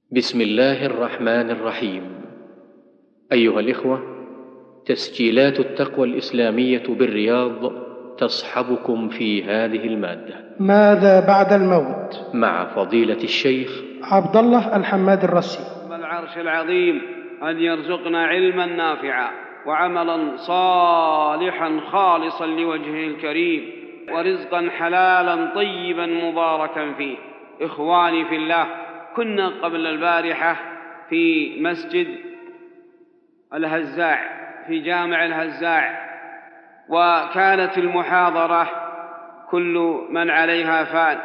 بسم الله الرحمن الرحيم. أيها الإخوة، تسجيلات التقوى الإسلامية بالرياض تصحبكم في هذه المادة. ماذا بعد الموت؟ مع فضيلة الشيخ عبد الله الحماد الرسي. العرش العظيم أن يرزقنا علما نافعا وعملا صالحا خالصا لوجهه الكريم ورزقا حلالا طيبا مباركا فيه. إخواني في الله، كنا قبل البارحة في مسجد الهزاع في جامع الهزاع، وكانت المحاضرة كل من عليها فان،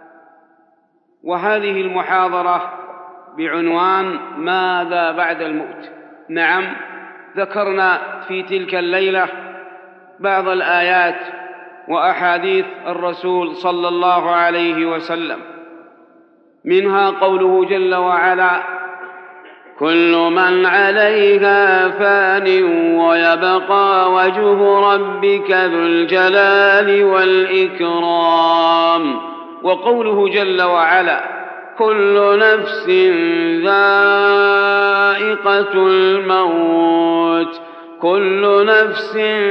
وهذه المحاضرة بعنوان ماذا بعد الموت. نعم، ذكرنا في تلك الليلة بعض الآيات وأحاديث الرسول صلى الله عليه وسلم، منها قوله جل وعلا: كل من عليها فان ويبقى وجه ربك ذو الجلال والإكرام. وقوله جل وعلا: كل نفس ذائقة الموت. كل نفس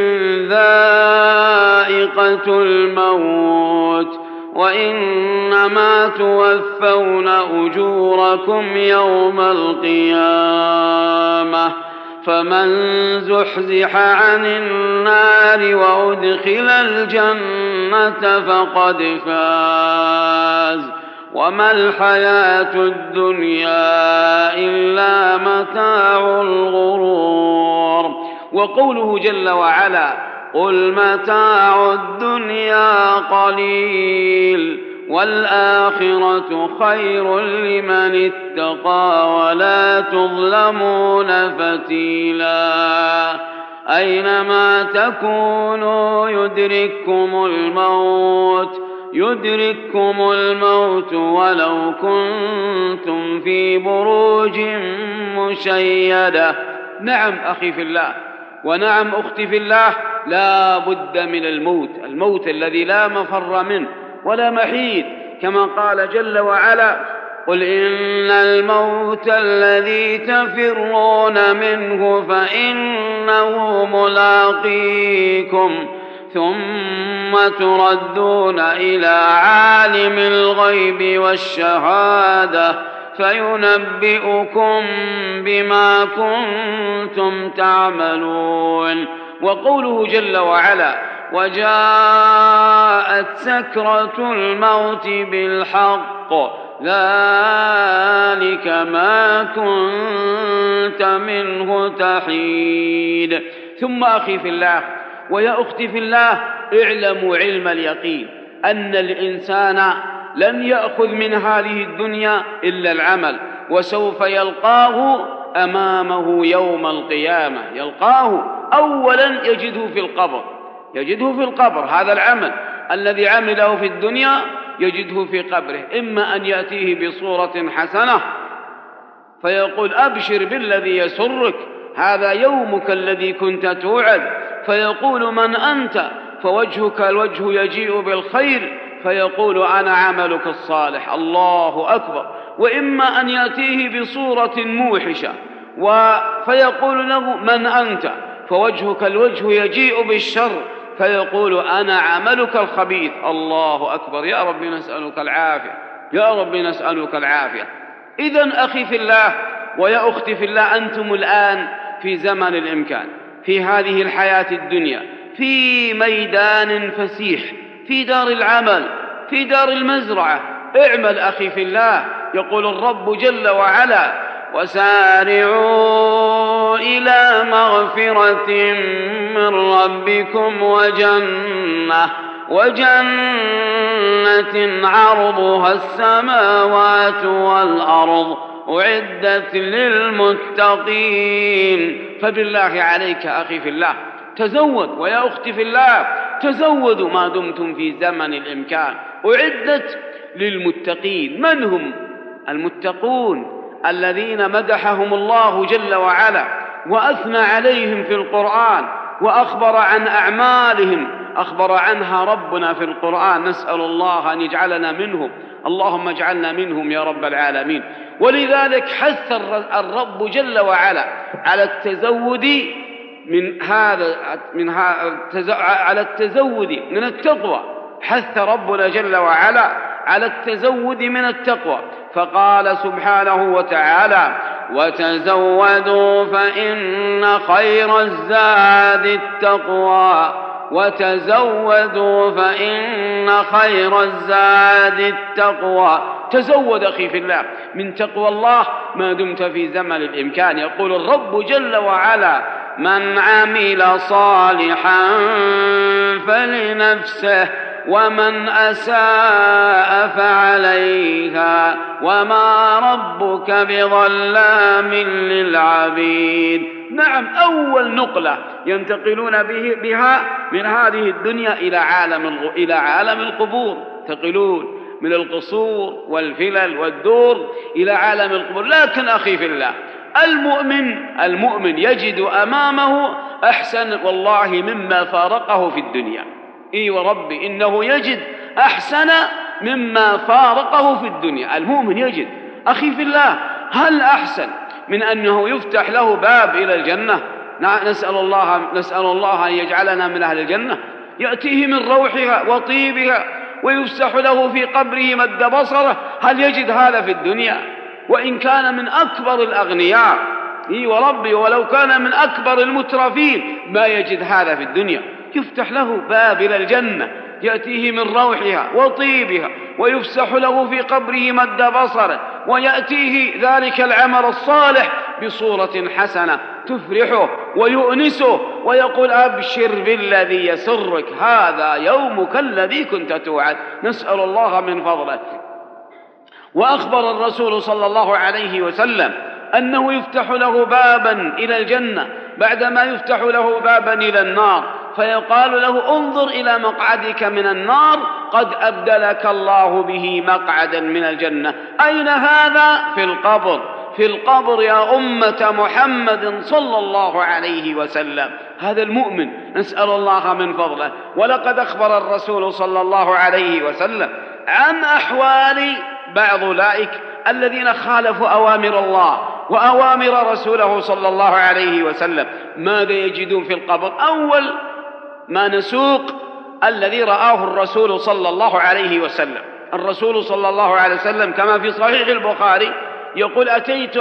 ذائقة الموت وإنما توفون أجوركم يوم القيامة، فمن زحزح عن النار وأدخل الجنة فقد فاز، وما الحياة الدنيا إلا متاع الغرور. وقوله جل وعلا: قل متاع الدنيا قليل والآخرة خير لمن اتقى ولا تظلمون فتيلا. أينما تكونوا يدرككم الموت ولو كنتم في بروج مشيدة. نعم أخي في الله، ونعم أختي في الله، لا بد من الموت الذي لا مفر منه ولا محيد، كما قال جل وعلا: قل إن الموت الذي تفرون منه فإنه ملاقيكم ثم تردون إلى عالم الغيب والشهادة فينبئكم بما كنتم تعملون. وقوله جل وعلا: وجاءت سكرة الموت بالحق ذلك ما كنت منه تحيد. ثم أخي في الله ويا أختي في الله، اعلموا علم اليقين أن الإنسان لن يأخذ من هذه الدنيا إلا العمل، وسوف يلقاه أمامه يوم القيامة. يلقاه أولا يجده في القبر. هذا العمل الذي عمله في الدنيا يجده في قبره، إما أن يأتيه بصورة حسنة فيقول: أبشر بالذي يسرك، هذا يومك الذي كنت توعد، فيقول: من أنت؟ فوجهك الوجه يجيء بالخير فيقول: أنا عملك الصالح. الله أكبر. وإما أن يأتيه بصورة موحشة فيقول له: من أنت؟ فوجهك الوجه يجيء بالشر فيقول: أنا عملك الخبيث. الله أكبر. يا رب نسألك العافية، يا رب نسألك العافية. إذن أخي في الله ويا أختي في الله، أنتم الآن في زمن الإمكان، في هذه الحياة الدنيا، في ميدان فسيح، في دار العمل، في دار المزرعة. اعمل أخي في الله. يقول الرب جل وعلا: وسارعوا إلى مغفرة من ربكم وجنة عرضها السماوات والأرض أعدت للمتقين. فبالله عليك أخي في الله تزود، ويا أختي في الله تزودوا ما دمتم في زمن الإمكان. أعدت للمتقين. من هم المتقون؟ الذين مدحهم الله جل وعلا وأثنى عليهم في القرآن وأخبر عن أعمالهم، أخبر عنها ربنا في القرآن. نسأل الله أن يجعلنا منهم، اللهم اجعلنا منهم يا رب العالمين. ولذلك حث الرب جل وعلا على التزود على التزود من التقوى. حث ربنا جل وعلا على التزود من التقوى، فقال سبحانه وتعالى: وتزودوا فإن خير الزاد التقوى، وتزودوا فإن خير الزاد التقوى. تزود أخي في الله من تقوى الله ما دمت في زمن الإمكان. يقول الرب جل وعلا: من عمل صالحا فلنفسه ومن أساء فعليها وما ربك بظلام للعبيد. نعم، أول نقلة ينتقلون بها من هذه الدنيا إلى عالم القبور. ينتقلون من القصور والفلل والدور إلى عالم القبور. لكن أخي في الله، المؤمن يجد أمامه أحسن والله مما فارقه في الدنيا. إي وربي إنه يجد أحسن مما فارقه في الدنيا. المؤمن يجد أخي في الله، هل أحسن من أنه يفتح له باب إلى الجنة؟ نسأل الله أن يجعلنا من أهل الجنة. يأتيه من روحها وطيبها ويفسح له في قبره مد بصره. هل يجد هذا في الدنيا؟ وإن كان من أكبر الأغنياء، إي وربي ولو كان من أكبر المترفين، ما يجد هذا في الدنيا. يفتح له باب إلى الجنة، يأتيه من روحها وطيبها ويفسح له في قبره مد بصره، ويأتيه ذلك العمل الصالح بصورة حسنة تفرحه ويؤنسه ويقول: أبشر بالذي يسرك، هذا يومك الذي كنت توعد. نسأل الله من فضله. وأخبر الرسول صلى الله عليه وسلم أنه يفتح له بابا إلى الجنة بعدما يفتح له بابا إلى النار، فيقال له: انظر إلى مقعدك من النار، قد أبدلك الله به مقعدا من الجنة. أين هذا؟ في القبر يا أمة محمد صلى الله عليه وسلم. هذا المؤمن، نسأل الله من فضله. ولقد أخبر الرسول صلى الله عليه وسلم عن أحوال بعض أولئك الذين خالفوا أوامر الله وأوامر رسوله صلى الله عليه وسلم. ماذا يجدون في القبر؟ أول ما نسوق الذي رآه الرسول صلى الله عليه وسلم. الرسول صلى الله عليه وسلم كما في صحيح البخاري يقول: أتيت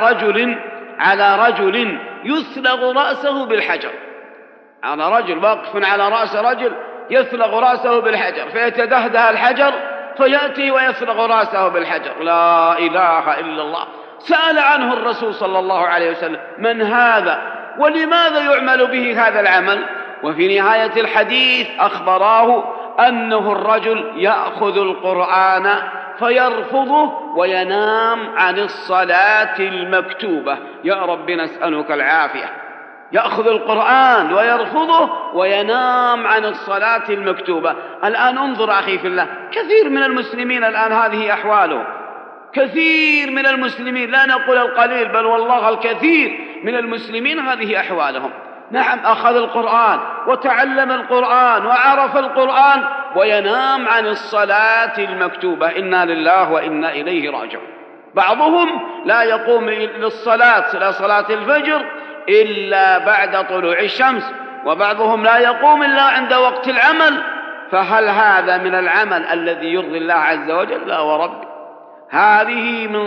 على رجل يثلغ رأسه بالحجر. على رجل واقف على رأس رجل يثلغ رأسه بالحجر، فيتدهده الحجر فيأتي ويثلغ رأسه بالحجر. لا إله إلا الله. سأل عنه الرسول صلى الله عليه وسلم: من هذا ولماذا يعمل به هذا العمل؟ وفي نهاية الحديث أخبراه أنه الرجل يأخذ القرآن فيرفضه وينام عن الصلاة المكتوبة. يا رب نسألك العافية. يأخذ القرآن ويرفضه وينام عن الصلاة المكتوبة. الآن انظر أخي في الله، كثير من المسلمين الآن هذه أحوالهم. كثير من المسلمين، لا نقول القليل بل والله الكثير من المسلمين هذه أحوالهم. نعم، أخذ القرآن وتعلم القرآن وعرف القرآن وينام عن الصلاة المكتوبة. إنا لله وإنا إليه راجعون. بعضهم لا يقوم لصلاة الفجر إلا بعد طلوع الشمس، وبعضهم لا يقوم إلا عند وقت العمل. فهل هذا من العمل الذي يرضي الله عز وجل؟ لا ورب. هذه من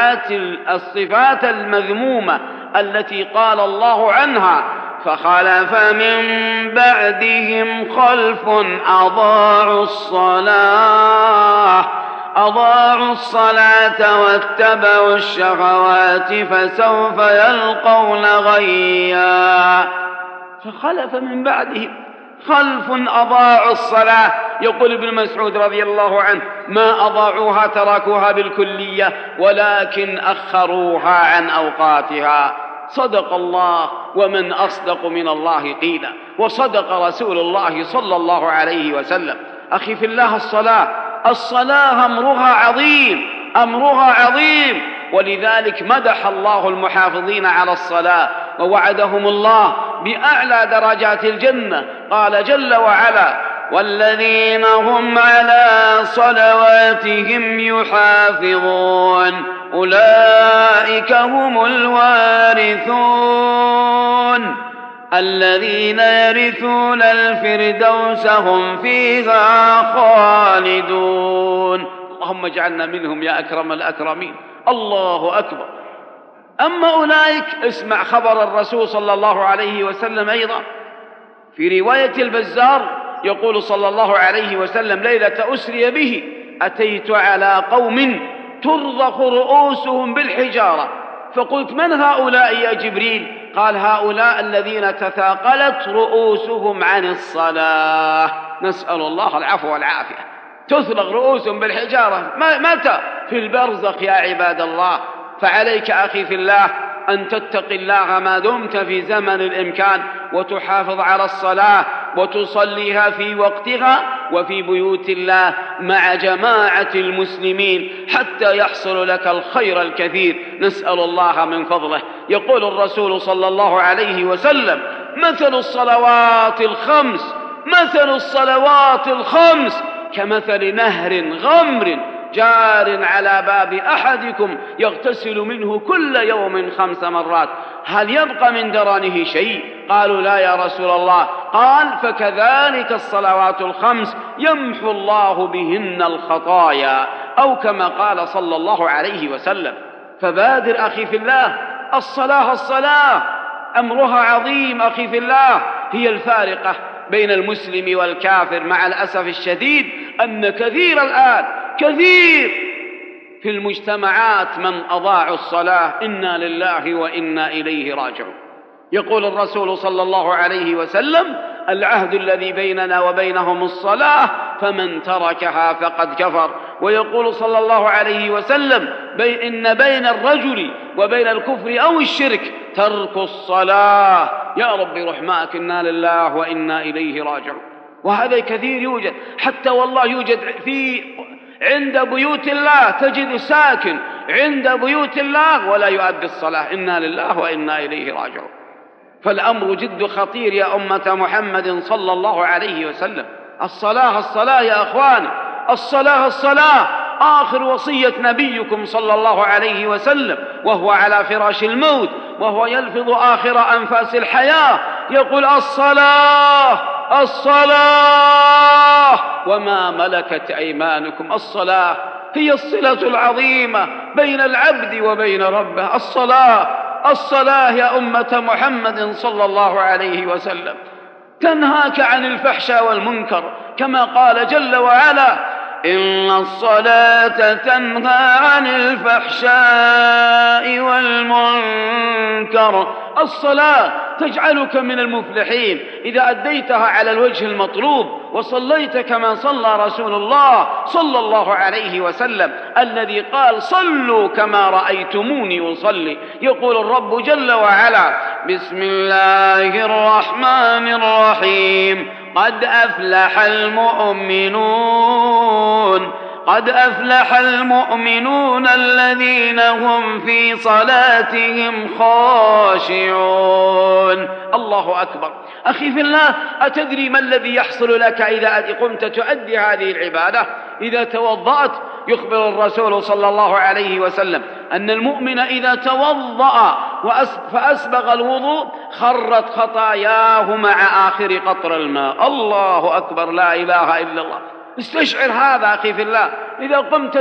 الصفات المذمومة التي قال الله عنها: فخلف من بعدهم خلف أضاعوا الصلاة واتبعوا الشهوات فسوف يلقون غيا. فخلف من بعدهم خلف أضاعوا الصلاة. يقول ابن مسعود رضي الله عنه: ما أضاعوها تركوها بالكلية ولكن أخروها عن أوقاتها. صدق الله، ومن أصدق من الله قيلا، وصدق رسول الله صلى الله عليه وسلم. أخي في الله، الصلاة أمرها عظيم، ولذلك مدح الله المحافظين على الصلاة ووعدهم الله بأعلى درجات الجنة. قال جل وعلا: والذين هم على صلواتهم يحافظون. أولئك هم الوارثون الذين يرثون الفردوس هم فيها خالدون. اللهم اجعلنا منهم يا أكرم الأكرمين. الله أكبر. أما أولئك، اسمع خبر الرسول صلى الله عليه وسلم أيضا في رواية البزار، يقول صلى الله عليه وسلم: ليلة أسري به أتيت على قوم ترضخ رؤوسهم بالحجارة، فقلت: من هؤلاء يا جبريل؟ قال: هؤلاء الذين تثاقلت رؤوسهم عن الصلاة. نسأل الله العفو والعافية. تثلغ رؤوسهم بالحجارة متى؟ في البرزخ يا عباد الله. فعليك أخي في الله أن تتقي الله ما دمت في زمن الإمكان، وتحافظ على الصلاة وتصليها في وقتها وفي بيوت الله مع جماعة المسلمين حتى يحصل لك الخير الكثير. نسأل الله من فضله. يقول الرسول صلى الله عليه وسلم: مثل الصلوات الخمس كمثل نهر غمر جار على باب أحدكم يغتسل منه كل يوم 5 مرات، هل يبقى من درنه شيء؟ قالوا: لا يا رسول الله. قال: فكذلك الصلوات الخمس يمحو الله بهن الخطايا، أو كما قال صلى الله عليه وسلم. فبادر أخي في الله. الصلاة أمرها عظيم أخي في الله، هي الفارقة بين المسلم والكافر. مع الأسف الشديد أن كثير في المجتمعات من أضاعوا الصلاة. إنا لله وإنا إليه راجعون. يقول الرسول صلى الله عليه وسلم: العهد الذي بيننا وبينهم الصلاة، فمن تركها فقد كفر. ويقول صلى الله عليه وسلم: إن بين الرجل وبين الكفر أو الشرك ترك الصلاة. يا رب رحمك، إنا لله وإنا إليه راجعون. وهذا كثير يوجد، حتى والله يوجد عند بيوت الله، تجد ساكن عند بيوت الله ولا يؤدي الصلاة. إنا لله وإنا إليه راجعون. فالأمر جد خطير يا أمة محمد صلى الله عليه وسلم. الصلاة يا أخوان، الصلاة آخر وصية نبيكم صلى الله عليه وسلم وهو على فراش الموت، وهو يلفظ آخر أنفاس الحياة يقول: الصلاة وما ملكت أيمانكم. الصلاة هي الصلة العظيمة بين العبد وبين ربه. الصلاة يا أمة محمد صلى الله عليه وسلم تنهاك عن الفحشاء والمنكر، كما قال جل وعلا: إن الصلاة تنهى عن الفحشاء والمنكر. الصلاة تجعلك من المفلحين إذا أديتها على الوجه المطلوب، وصليت كما صلى رسول الله صلى الله عليه وسلم الذي قال: صلوا كما رأيتموني أصلي. يقول الرب جل وعلا: بسم الله الرحمن الرحيم. قد أفلح المؤمنون الذين هم في صلاتهم خاشعون. الله أكبر. أخي في الله، أتدري ما الذي يحصل لك إذا قمت تؤدي هذه العبادة؟ إذا توضأت، يخبر الرسول صلى الله عليه وسلم أن المؤمن إذا توضأ فأسبغ الوضوء خرت خطاياه مع آخر قطر الماء. الله أكبر، لا إله إلا الله. استشعر هذا أخي في الله. إذا قمت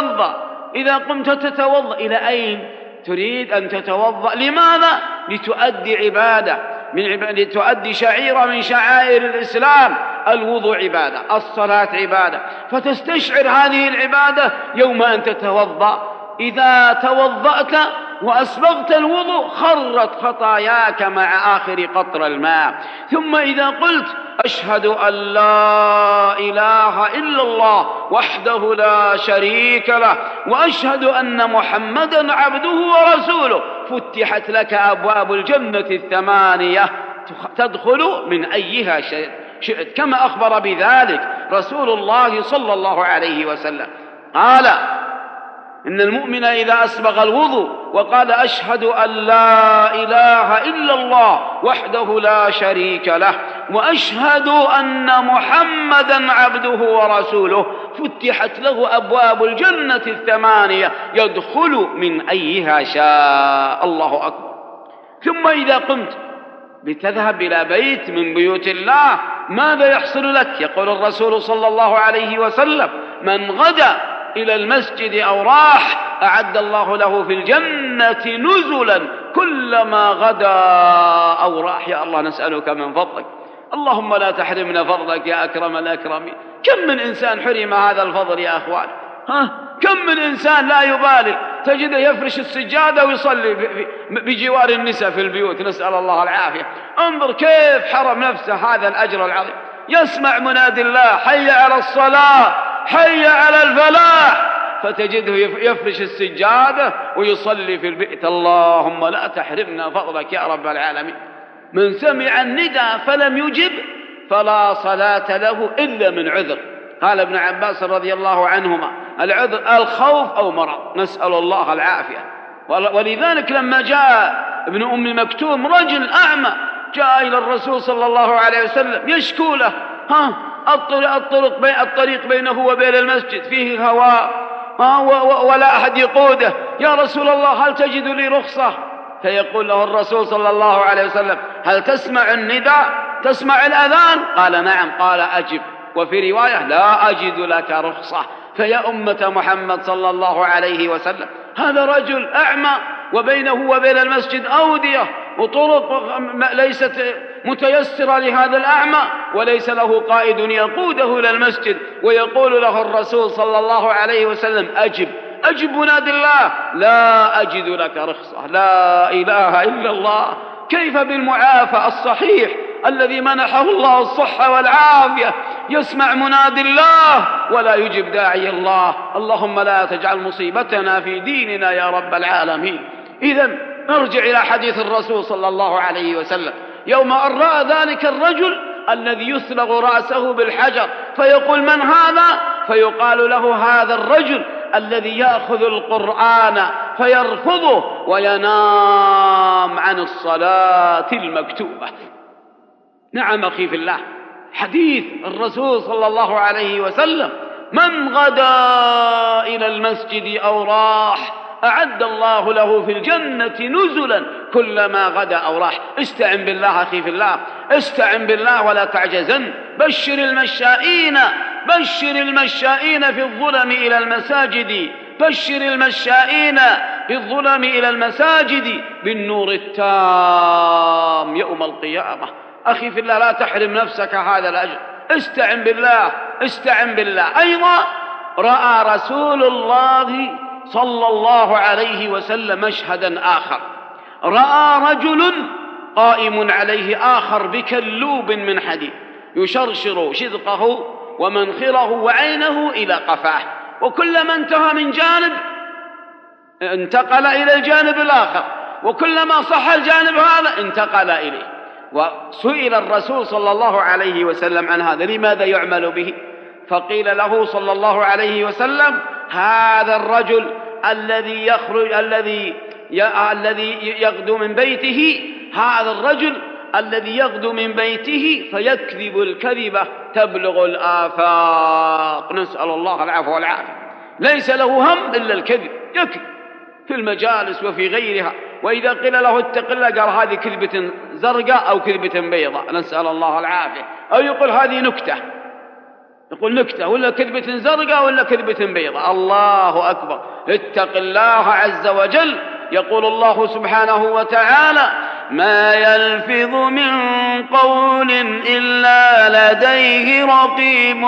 تتوضأ إلى أين تريد أن تتوضأ؟ لماذا؟ لتؤدي عبادة، لتؤدي شعيرة من شعائر الإسلام. الوضوء عبادة، الصلاة عبادة، فتستشعر هذه العبادة يوم أن تتوضأ. إذا توضأت وأسبغت الوضوء خرت خطاياك مع آخر قطر الماء. ثم إذا قلت: أشهد أن لا إله إلا الله وحده لا شريك له وأشهد أن محمدا عبده ورسوله، فتحت لك أبواب الجنة 8 تدخل من أيها شئت، كما أخبر بذلك رسول الله صلى الله عليه وسلم. قال: إن المؤمن إذا أسبغ الوضوء وقال: أشهد أن لا إله إلا الله وحده لا شريك له وأشهد أن محمدا عبده ورسوله، فتحت له أبواب الجنة 8 يدخل من أيها شاء. الله أكبر. ثم إذا قمت لتذهب إلى بيت من بيوت الله ماذا يحصل لك؟ يقول الرسول صلى الله عليه وسلم: من غدا إلى المسجد أو راح أعد الله له في الجنة نزلا كلما غدا أو راح. يا الله نسألك من فضلك، اللهم لا تحرمنا فضلك يا أكرم الأكرمين. كم من إنسان حرم هذا الفضل يا أخوان، كم من إنسان لا يبالي تجده يفرش السجادة ويصلي بجوار النساء في البيوت، نسأل الله العافية. انظر كيف حرم نفسه هذا الأجر العظيم. يسمع منادي الله: حي على الصلاة، حي على الفلاح، فتجده يفرش السجادة ويصلي في البيت. اللهم لا تحرمنا فضلك يا رب العالمين. من سمع النداء فلم يجب فلا صلاة له إلا من عذر. قال ابن عباس رضي الله عنهما: العذر الخوف أو مرض، نسأل الله العافية. ولذلك لما جاء ابن أم مكتوم رجل أعمى جاء إلى الرسول صلى الله عليه وسلم يشكو له: الطريق بينه وبين المسجد فيه هواء ولا أحد يقوده، يا رسول الله هل تجد لي رخصة؟ فيقول له الرسول صلى الله عليه وسلم: هل تسمع النداء؟ تسمع الأذان؟ قال: نعم. قال: أجب. وفي رواية: لا أجد لك رخصة. فيا أمة محمد صلى الله عليه وسلم، هذا رجل أعمى وبينه وبين المسجد أودية وطرق ليست متيسرة لهذا الأعمى، وليس له قائد يقوده إلى المسجد، ويقول له الرسول صلى الله عليه وسلم: أجب منادي الله، لا أجد لك رخصة. لا إله إلا الله. كيف بالمعافى الصحيح الذي منحه الله الصحة والعافية يسمع منادي الله ولا يجب داعي الله؟ اللهم لا تجعل مصيبتنا في ديننا يا رب العالمين. إذن نرجع إلى حديث الرسول صلى الله عليه وسلم يوم أن رأى ذلك الرجل الذي يسلغ رأسه بالحجر، فيقول: من هذا؟ فيقال له: هذا الرجل الذي يأخذ القرآن فيرفضه وينام عن الصلاة المكتوبة. نعم أخي في الله، حديث الرسول صلى الله عليه وسلم: من غدا إلى المسجد أو راح أعد الله له في الجنة نزلا كلما غدا أو راح. استعن بالله أخي في الله، استعن بالله ولا تعجزن. بشر المشائين في الظلم إلى المساجد، بشر المشائين في الظلم إلى المساجد بالنور التام يوم القيامة. أخي في الله، لا تحرم نفسك هذا الأجر. استعن بالله، استعن بالله. أيضا رأى رسول الله صلى الله عليه وسلم مشهدا آخر، رأى رجل قائم عليه آخر بكلوب من حديد يشرشر شدقه ومنخره وعينه إلى قفاه، وكلما انتهى من جانب انتقل إلى الجانب الآخر، وكلما صح الجانب هذا انتقل إليه. وسئل الرسول صلى الله عليه وسلم عن هذا: لماذا يعمل به؟ فقيل له صلى الله عليه وسلم: هذا الرجل الذي يخرج الذي يغدو من بيته، هذا الرجل الذي يغدو من بيته فيكذب الكذبة تبلغ الآفاق، نسأل الله العفو والعافية. ليس له هم إلا الكذب، يكذب في المجالس وفي غيرها، وإذا قيل له اتق الله قال: هذه كذبة زرقاء أو كذبة بيضاء، نسأل الله العافية. أو يقول: هذه نكتة، يقول نكتة، ولا كذبة زرقاء ولا كذبة بيضاء. الله أكبر. اتق الله عز وجل. يقول الله سبحانه وتعالى: ما يلفظ من قول إلا لديه رقيب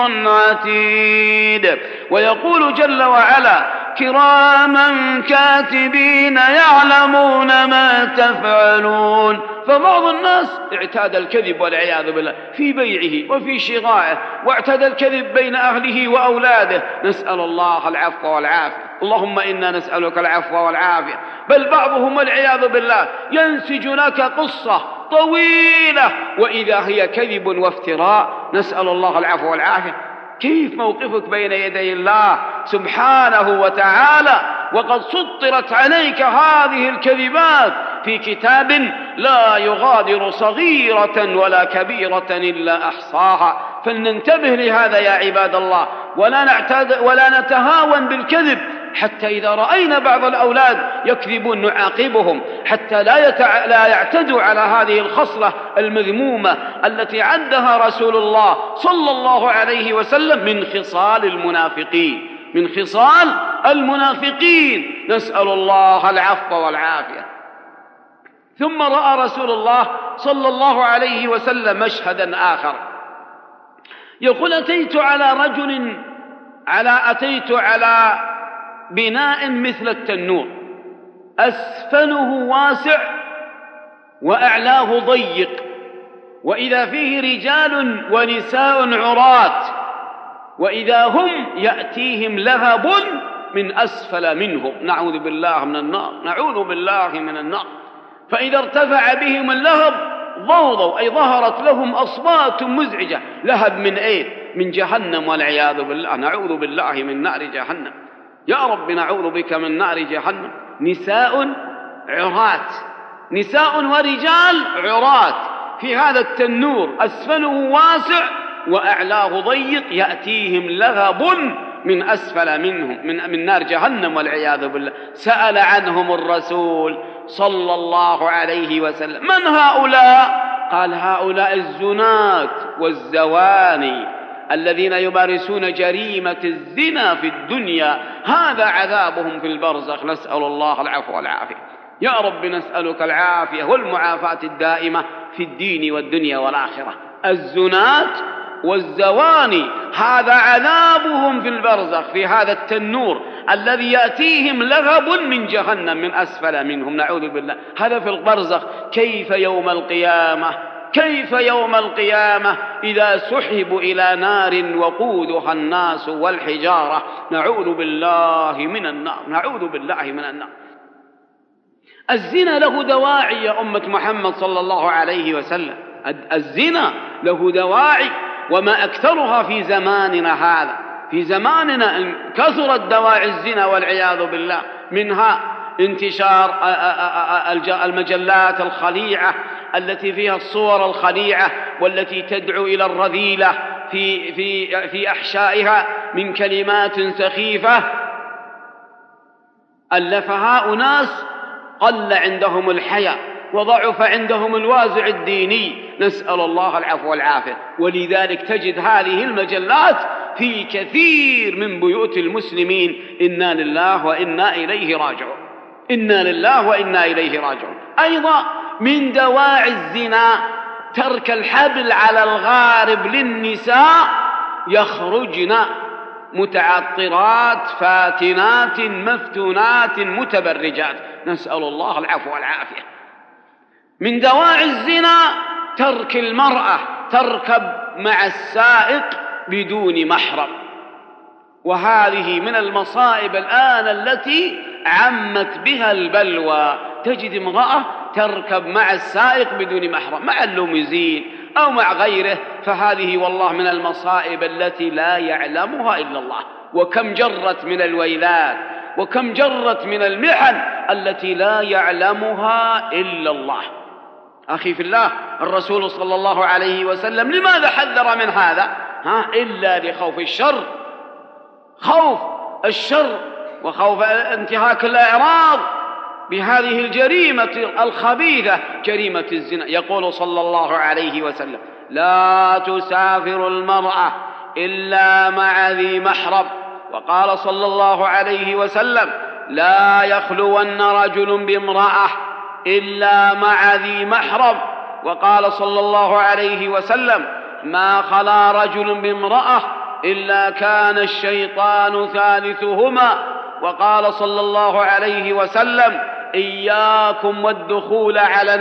عتيد. ويقول جل وعلا: كراما كاتبين يعلمون ما تفعلون. فبعض الناس اعتاد الكذب والعياذ بالله في بيعه وفي شرائه، واعتاد الكذب بين أهله وأولاده، نسأل الله العفو والعافية. اللهم إنا نسألك العفو والعافية. بل بعضهم والعياذ بالله ينسج لك قصة طويلة وإذا هي كذب وافتراء، نسأل الله العفو والعافية. كيف موقفك بين يدي الله سبحانه وتعالى وقد سطرت عليك هذه الكذبات في كتاب لا يغادر صغيرة ولا كبيرة إلا أحصاها؟ فلننتبه لهذا يا عباد الله، ولا نتهاون بالكذب، حتى إذا رأينا بعض الأولاد يكذبون نعاقبهم حتى لا يعتدوا على هذه الخصلة المذمومة التي عدها رسول الله صلى الله عليه وسلم من خصال المنافقين، نسأل الله العفو والعافية. ثم رأى رسول الله صلى الله عليه وسلم مشهدا آخر، يقول: أتيت على بناء مثل التنور، أسفله واسع وأعلاه ضيق، وإذا فيه رجال ونساء عراة، وإذا هم يأتيهم لهب من أسفل منهم، نعوذ بالله من النار. فإذا ارتفع بهم اللهب ضوضوا، أي ظهرت لهم أصوات مزعجة. لهب من إيه؟ من جهنم والعياذ بالله، نعوذ بالله من نار جهنم. يا رب نعوذ بك من نار جهنم. نساء ورجال عراة في هذا التنور، أسفله واسع وأعلاه ضيق، يأتيهم لهب من أسفل منهم من نار جهنم والعياذ بالله. سأل عنهم الرسول صلى الله عليه وسلم: من هؤلاء؟ قال: هؤلاء الزنات والزواني الذين يمارسون جريمة الزنا في الدنيا، هذا عذابهم في البرزخ، نسأل الله العفو والعافية. يا رب نسألك العافية والمعافاة الدائمة في الدين والدنيا والآخرة. الزنات والزواني هذا عذابهم في البرزخ، في هذا التنور الذي يأتيهم لهب من جهنم من أسفل منهم، نعوذ بالله. هذا في البرزخ. كيف يوم القيامة إذا سحبوا إلى نار وقودها الناس والحجارة، نعوذ بالله من النار. الزنا له دواعي يا أمة محمد صلى الله عليه وسلم، الزنا له دواعي، وما أكثرها في زماننا هذا. في زماننا كثرت دواعي الزنا والعياذ بالله، منها انتشار المجلات الخليعة التي فيها الصور الخليعة والتي تدعو إلى الرذيلة في أحشائها من كلمات سخيفة ألفها أناس قل عندهم الحياء وضعف عندهم الوازع الديني، نسأل الله العفو والعافية. ولذلك تجد هذه المجلات في كثير من بيوت المسلمين. إنا لله وإنا إليه راجعون. أيضا من دواعي الزنا ترك الحبل على الغارب للنساء، يخرجن متعطرات فاتنات مفتونات متبرجات، نسأل الله العفو والعافية. من دواعي الزنا ترك المرأة تركب مع السائق بدون محرم، وهذه من المصائب الآن التي عمت بها البلوى. تجد امرأة تركب مع السائق بدون محرم، مع اللوميزين أو مع غيره، فهذه والله من المصائب التي لا يعلمها إلا الله. وكم جرت من الويلات وكم جرت من المحن التي لا يعلمها إلا الله. أخي في الله، الرسول صلى الله عليه وسلم لماذا حذر من هذا؟ إلا لخوف الشر، خوف الشر وخوف انتهاك الأعراض بهذه الجريمة الخبيثة، جريمة الزنا. يقول صلى الله عليه وسلم: لا تسافر المرأة إلا مع ذي محرم. وقال صلى الله عليه وسلم: لا يخلون رجل بامرأة إلا مع ذي محرم. وقال صلى الله عليه وسلم: ما خلا رجل بامرأة إلا كان الشيطان ثالثهما. وقال صلى الله عليه وسلم: إياكم والدخول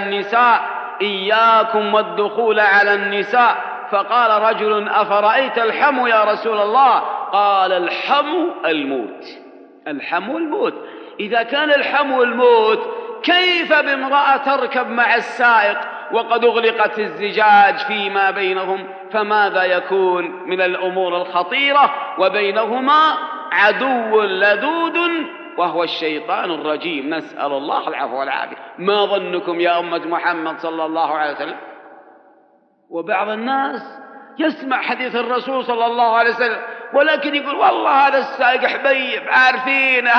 على النساء. فقال رجل: أفرأيت الحمو يا رسول الله؟ قال: الحمو الموت. إذا كان الحمو الموت، كيف بامرأة تركب مع السائق وقد أغلقت الزجاج فيما بينهم؟ فماذا يكون من الأمور الخطيرة؟ وبينهما عدو لدود وهو الشيطان الرجيم، نسأل الله العفو والعافية. ما ظنكم يا أمة محمد صلى الله عليه وسلم؟ وبعض الناس يسمع حديث الرسول صلى الله عليه وسلم ولكن يقول والله هذا السائق حبيب عارفين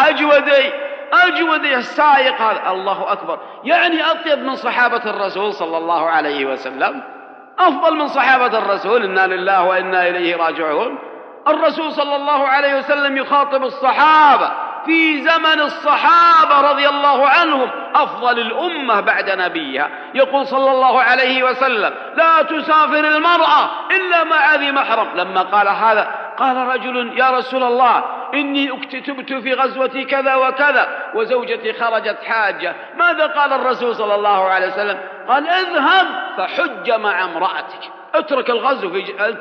أجودي السائق هذا. الله أكبر، يعني أطيب من صحابة الرسول صلى الله عليه وسلم، أفضل من صحابة الرسول. إنا لله وإنا إليه راجعون. الرسول صلى الله عليه وسلم يخاطب الصحابة في زمن الصحابة رضي الله عنهم، أفضل الأمة بعد نبيها. يقول صلى الله عليه وسلم: لا تسافر المرأة إلا مع ذي محرم. لما قال هذا قال رجل: يا رسول الله، إني اكتتبت في غزوة كذا وكذا وزوجتي خرجت حاجة. ماذا قال الرسول صلى الله عليه وسلم؟ قال: اذهب فحج مع امرأتك. اترك الغزو،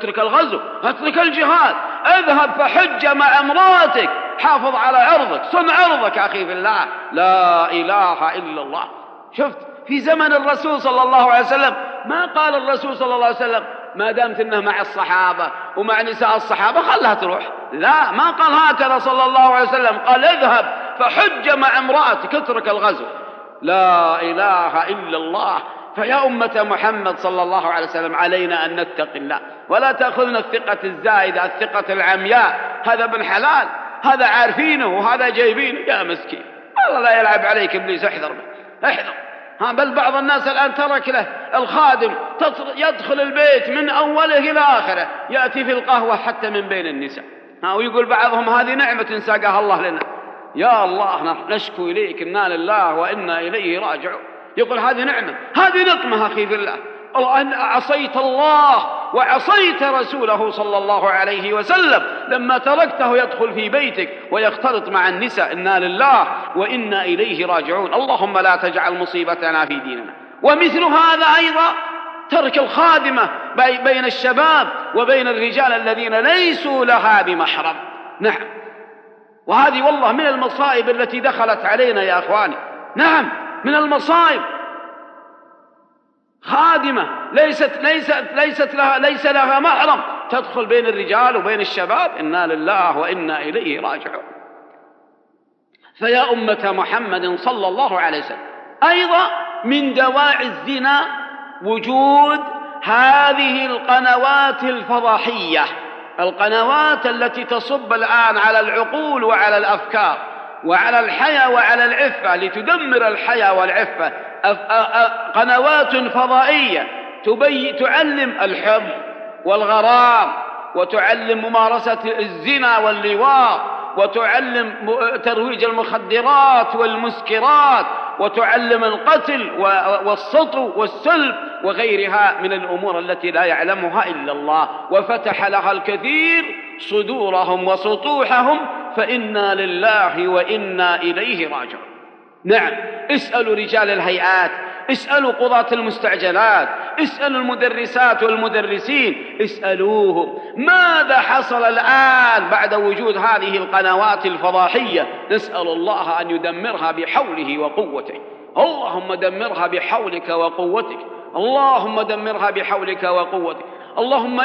اترك الجهاد، اذهب فحج مع امرأتك، حافظ على عرضك، صن عرضك أخي في الله. لا إله إلا الله. شفت في زمن الرسول صلى الله عليه وسلم ما قال الرسول صلى الله عليه وسلم ما دامت انه مع الصحابة ومع نساء الصحابة خلها تروح، لا، ما قال هكذا صلى الله عليه وسلم. قال: اذهب فحج مع امرأتك، اترك الغزو. لا إله إلا الله. فيا أمة محمد صلى الله عليه وسلم علينا أن نتقي الله، ولا تأخذنا الثقة الزائدة، الثقة العمياء. هذا ابن حلال، هذا عارفينه وهذا جايبينه. يا مسكين، الله لا يلعب عليك إبليس، احذر احذر. بل بعض الناس الآن ترك له الخادم يدخل البيت من أوله إلى آخره، يأتي في القهوة حتى من بين النساء، ويقول بعضهم هذه نعمة ساقها الله لنا. يا الله نشكو إليك، إنا لله وإنا إليه راجعون. يقول هذه نعمة، هذه نقمة أخي في الله. أن عصيت الله وعصيت رسوله صلى الله عليه وسلم لما تركته يدخل في بيتك ويختلط مع النساء. إنا لله وإنا إليه راجعون. اللهم لا تجعل مصيبتنا في ديننا. ومثل هذا أيضا ترك الخادمة بين الشباب وبين الرجال الذين ليسوا لها بمحرم. نعم، وهذه والله من المصائب التي دخلت علينا يا أخواني. نعم، من المصائب. خادمة ليس لها محرم تدخل بين الرجال وبين الشباب. إنا لله وإنا إليه راجعون. فيا أمة محمد صلى الله عليه وسلم، أيضا من دواعي الزنا وجود هذه القنوات الفضحية، القنوات التي تصب الآن على العقول وعلى الأفكار وعلى الحياة وعلى العفة لتدمر الحياة والعفة. قنوات فضائية تعلم الحب والغرام، وتعلم ممارسة الزنا واللواط، وتعلم ترويج المخدرات والمسكرات، وتعلم القتل والسطو والسلب وغيرها من الأمور التي لا يعلمها إلا الله. وفتح لها الكثير صدورهم وسطوحهم، فإنا لله وإنا إليه راجعون. نعم، اسألوا رجال الهيئات، اسألوا قضاة المستعجلات، اسألوا المدرسات والمدرسين، اسألوهم ماذا حصل الآن بعد وجود هذه القنوات الفضاحية. نسأل الله أن يدمرها بحوله وقوته. اللهم دمرها بحولك وقوتك، اللهم دمرها بحولك وقوتك. اللهم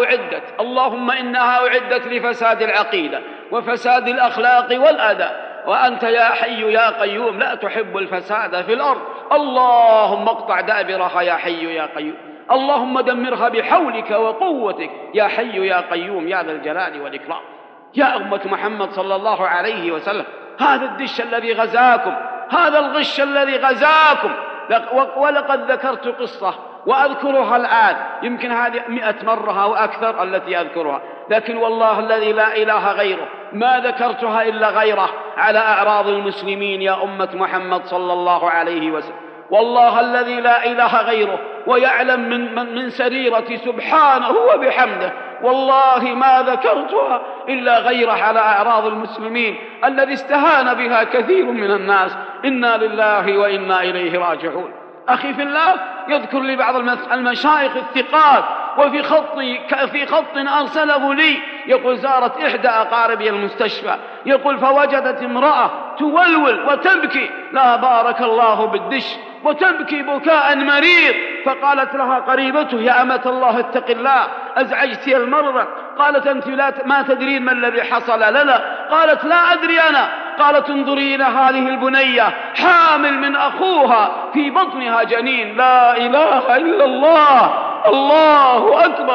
إنها أعدت لفساد العقيدة وفساد الأخلاق والأداء، وأنت يا حي يا قيوم لا تحب الفساد في الأرض. اللهم اقطع دابرها يا حي يا قيوم. اللهم دمرها بحولك وقوتك يا حي يا قيوم يا ذا الجلال والإكرام. يا أمة محمد صلى الله عليه وسلم، هذا الدش الذي غزاكم، هذا الغش الذي غزاكم. ولقد ذكرت قصة وأذكرها الآن، يمكن هذه 100 مرة أو أكثر التي أذكرها، لكن والله الذي لا إله غيره ما ذكرتها إلا غيره على أعراض المسلمين يا أمة محمد صلى الله عليه وسلم. والله الذي لا إله غيره ويعلم من سريرة سبحانه وبحمده، والله ما ذكرتها إلا غيره على أعراض المسلمين الذي استهان بها كثير من الناس. إنا لله وإنا إليه راجعون. أخي في الله، يذكر لي بعض المشايخ الثقات وفي خط أرسله لي، يقول زارت إحدى أقاربي المستشفى، يقول فوجدت امرأة تولول وتبكي، لا بارك الله بالدش، وتبكي بكاء مريض. فقالت لها قريبته يا أمة الله اتق الله، أزعجت المرضى. قالت أنت ما تدرين ما الذي حصل لنا؟ قالت لا أدري أنا. قالت انظري إلى هذه البنية حامل من أخوها في بطنها جنين. لا إله إلا الله، الله أكبر،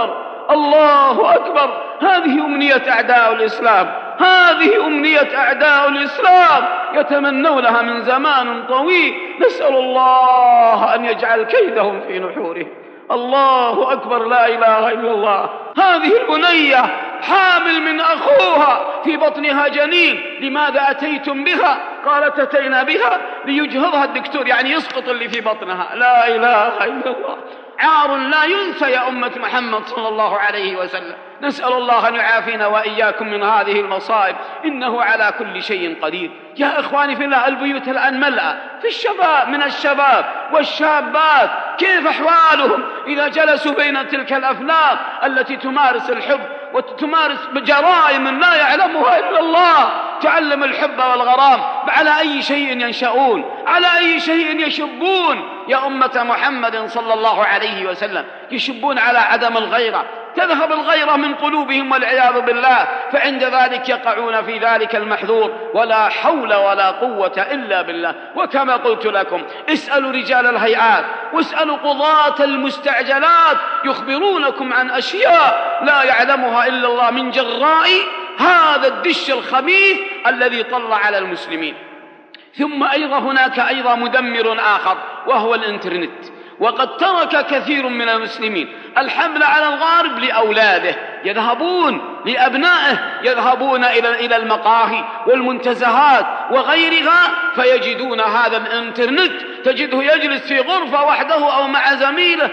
الله أكبر. هذه أمنية أعداء الإسلام، هذه أمنية أعداء الإسلام يتمنونها من زمان طويل. نسأل الله أن يجعل كيدهم في نحورهم. الله أكبر، لا إله إلا الله. هذه البنية حامل من أخوها في بطنها جنين. لماذا أتيتم بها؟ قالت أتينا بها ليجهضها الدكتور، يعني يسقط اللي في بطنها. لا إله إلا الله. عار لا ينسى يا أمة محمد صلى الله عليه وسلم. نسأل الله أن يعافينا وإياكم من هذه المصائب، إنه على كل شيء قدير. يا إخواني في الله، البيوت الآن ملأة في الشباب، من الشباب والشابات، كيف أحوالهم إذا جلسوا بين تلك الأفلام التي تمارس الحب وتمارس بجرائم لا يعلمها إلا الله، تعلم الحب والغرام. على أي شيء ينشؤون؟ على أي شيء يشبون يا أمة محمد صلى الله عليه وسلم؟ يشبون على عدم الغيرة، تذهب الغيرة من قلوبهم والعياذ بالله، فعند ذلك يقعون في ذلك المحذور. ولا حول ولا قوة إلا بالله. وكما قلت لكم، اسألوا رجال الهيئات واسألوا قضاة المستعجلات، يخبرونكم عن أشياء لا يعلمها إلا الله من جراء هذا الدش الخبيث الذي طل على المسلمين. ثم أيضا هناك أيضا مدمر آخر، وهو الإنترنت. وقد ترك كثير من المسلمين الحمل على الغارب لأولاده، يذهبون لأبنائه، يذهبون إلى المقاهي والمنتزهات وغيرها، فيجدون هذا الإنترنت، تجده يجلس في غرفة وحده أو مع زميله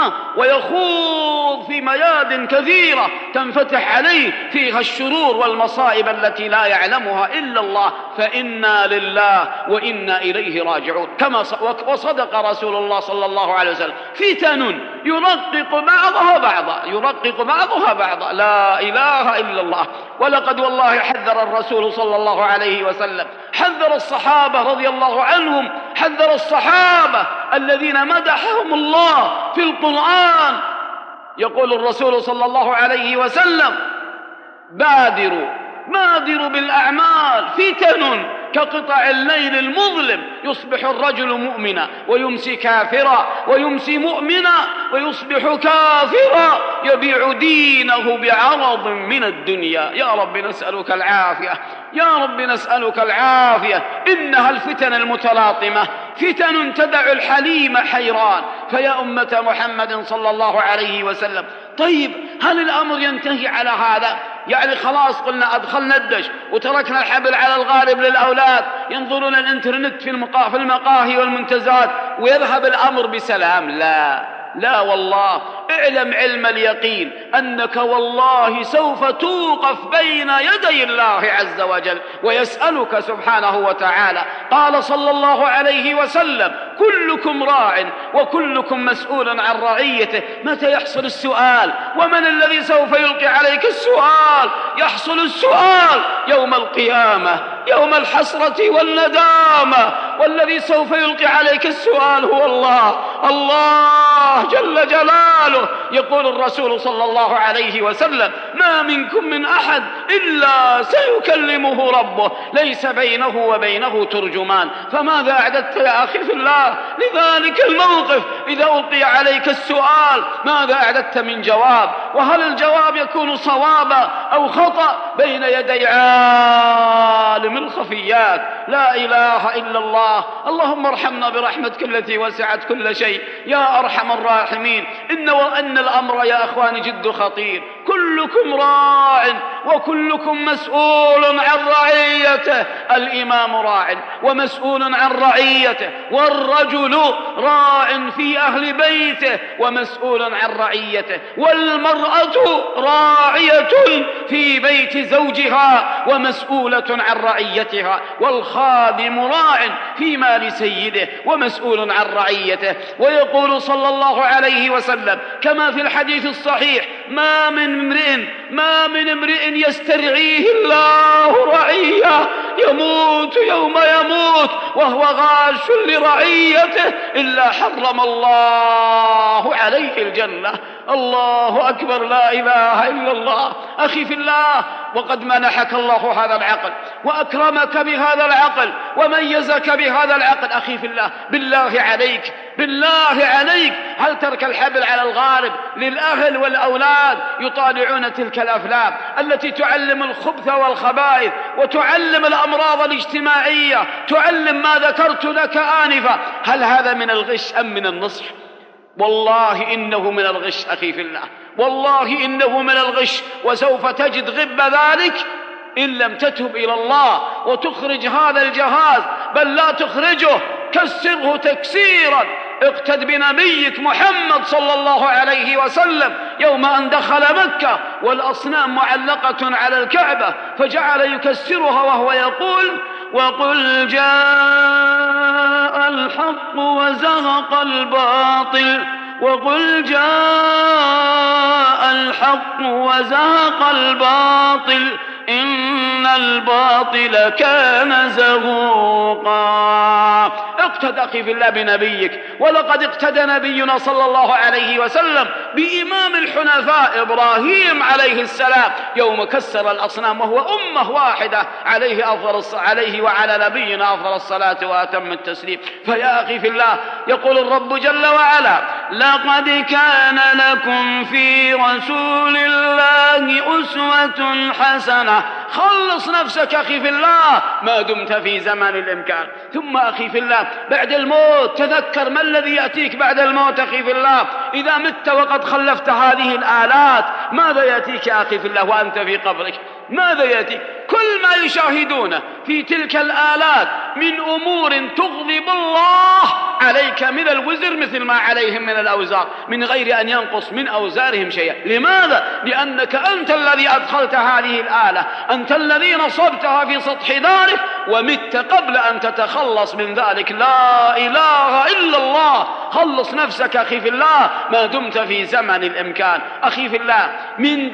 ويخوض في مياد كثيرة تنفتح عليه فيها الشرور والمصائب التي لا يعلمها إلا الله. فإنا لله وإنا إليه راجعون. كما وصدق رسول الله صلى الله عليه وسلم: فتن يرقق بعضها بعضا، يرقق بعضها بعضا. لا إله إلا الله. ولقد والله حذر الرسول صلى الله عليه وسلم، حذر الصحابة رضي الله عنهم، حذر الصحابة الذين مدحهم الله في القرآن. يقول الرسول صلى الله عليه وسلم: بادروا بالأعمال، فتن كقطع الليل المظلم، يصبح الرجل مؤمنا ويمسي كافرا، ويمسي مؤمنا ويصبح كافرا، يبيع دينه بعرض من الدنيا. يا رب نسألك العافية، يا رب نسألك العافية. إنها الفتن المتلاطمة فتن تدع الحليم حيران. فيا أمة محمد صلى الله عليه وسلم، طيب هل الأمر ينتهي على هذا؟ يعني خلاص قلنا أدخلنا الدش وتركنا الحبل على الغارب للأولاد ينظرون الإنترنت في المقاهي والمنتزهات ويذهب الأمر بسلام؟ لا والله. اعلم علم اليقين أنك والله سوف توقف بين يدي الله عز وجل ويسألك سبحانه وتعالى. قال صلى الله عليه وسلم: كلكم راع وكلكم مسؤول عن رعيته. متى يحصل السؤال؟ ومن الذي سوف يلقي عليك السؤال؟ يحصل السؤال يوم القيامة، يوم الحسرة والندامة. والذي سوف يلقي عليك السؤال هو الله جل جلاله. يقول الرسول صلى الله عليه وسلم: ما منكم من أحد إلا سيكلمه ربه، ليس بينه وبينه ترجمان. فماذا أعددت يا أخي في الله لذلك الموقف إذا ألقي عليك السؤال؟ ماذا أعددت من جواب؟ وهل الجواب يكون صوابا أو خطأ بين يدي عالم الخفيات؟ لا إله إلا الله. اللهم ارحمنا برحمتك التي وسعت كل شيء يا أرحم الراحمين. إن الأمر يا أخواني جد خطير. كلكم راع وكلكم مسؤول عن رعيته. الإمام راع ومسؤول عن رعيته، والرجل راع في أهل بيته ومسؤول عن رعيته، والمرأة راعية في بيت زوجها ومسؤولة عن رعيتها، والخادم راع في مال سيده ومسؤول عن رعيته. ويقول صلى الله عليه وسلم كما في الحديث الصحيح: ما من امرئ يسترعيه الله رعية يموت يوم يموت وهو غاش لرعيته إلا حرم الله عليه الجنة. الله أكبر، لا إله إلا الله. أخي في الله، وقد منحك الله هذا العقل وأكرمك بهذا العقل وميزك بهذا العقل. أخي في الله، بالله عليك هل ترك الحبل على الغارب للأهل والأولاد يطالعون تلك الأفلام التي تعلم الخبث والخبائث وتعلم الأمراض الاجتماعية، تعلم ما ذكرت لك آنفا؟ هل هذا من الغش أم من النصح؟ والله إنه من الغش أخي في الله، والله إنه من الغش، وسوف تجد غب ذلك إن لم تتب إلى الله وتخرج هذا الجهاز، بل لا تخرجه، كسره تكسيرا. اقتد بنبيك محمد صلى الله عليه وسلم يوم أن دخل مكة والأصنام معلقة على الكعبة فجعل يكسرها وهو يقول: وقل جاء الحق وزهق الباطل، وقل جاء الحق وزهق الباطل إن الباطل كان زهوقا. اقتد أخي في الله بنبيك، ولقد اقتدى نبينا صلى الله عليه وسلم بإمام الحنفاء إبراهيم عليه السلام يوم كسر الأصنام وهو أمة واحدة عليه وعلى نبينا أفضل الصلاة وأتم التسليم. فيا أخي في الله، يقول الرب جل وعلا: لقد كان لكم في رسول الله أسوة حسنة. خلص نفسك أخي في الله ما دمت في زمن الإمكان. ثم أخي في الله، بعد الموت تذكر ما الذي يأتيك بعد الموت أخي في الله. إذا مت وقد خلفت هذه الآلات، ماذا يأتيك يا أخي في الله وأنت في قبرك؟ ماذا يأتيك؟ كل ما يشاهدونه في تلك الآلات من أمور تغضب الله عليك من الوزر مثل ما عليهم من الأوزار، من غير أن ينقص من أوزارهم شيئا. لماذا؟ لأنك أنت الذي أدخلت هذه الآلة، أنت الذي نصبتها في سطح دارك ومت قبل أن تتخلص من ذلك. لا إله إلا الله. خلص نفسك أخي في الله ما دمت في زمن الإمكان. أخي في الله، من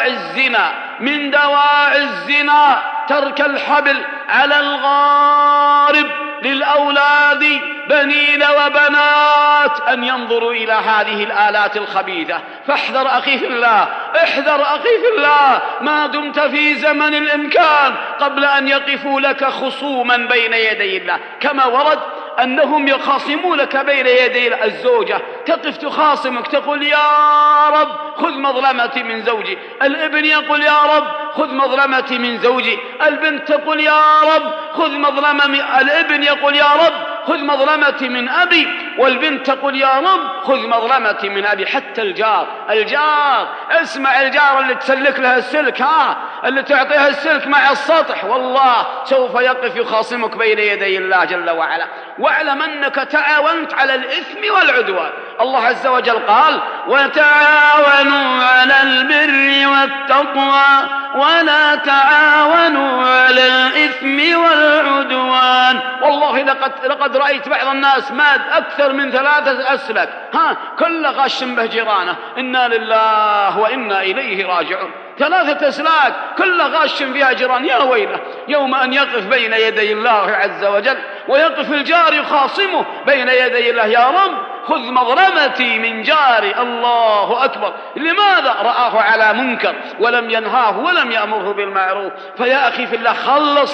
دواعي الزنا ترك الحبل على الغارب للأولاد بنين وبنات أن ينظروا إلى هذه الآلات الخبيثة. فاحذر أخي في الله، احذر أخي في الله ما دمت في زمن الإمكان قبل أن يقفوا لك خصوما بين يدي الله. كما ورد أنهم يخاصمونك بين يدي الزوجة، تقف تخاصمك تقول: يا رب خذ مظلمتي من زوجي. الابن يقول: يا رب خذ مظلمتي من زوجي. البنت تقول: يا رب خذ الابن يقول: يا رب خذ مظلمتي من أبي، والبنت تقول: يا رب خذ مظلمتي من أبي. حتى الجار اسمع، الجار اللي تسلك له السلك، اللي تعطيها السلك مع السطح، والله سوف يقف يخاصمك بين يدي الله جل وعلا. واعلم أنك تعاونت على الإثم والعدوان. الله عز وجل قال: وتعاونوا على البر والتقوى ولا تعاونوا على الإثم والعدوان. والله لقد رأيت بعض الناس ماد أكثر من 3 أسلك، كل غش به جيرانه. إنا لله وإنا إليه راجعون. 3 أسلاك كل غش فيها جيران. يا ويله يوم أن يقف بين يدي الله عز وجل ويقف الجار يخاصمه بين يدي الله: يا رب خذ مظلمتي من جاري. الله أكبر. لماذا؟ رآه على منكر ولم ينهاه ولم يأمره بالمعروف. فيا أخي في الله، خلص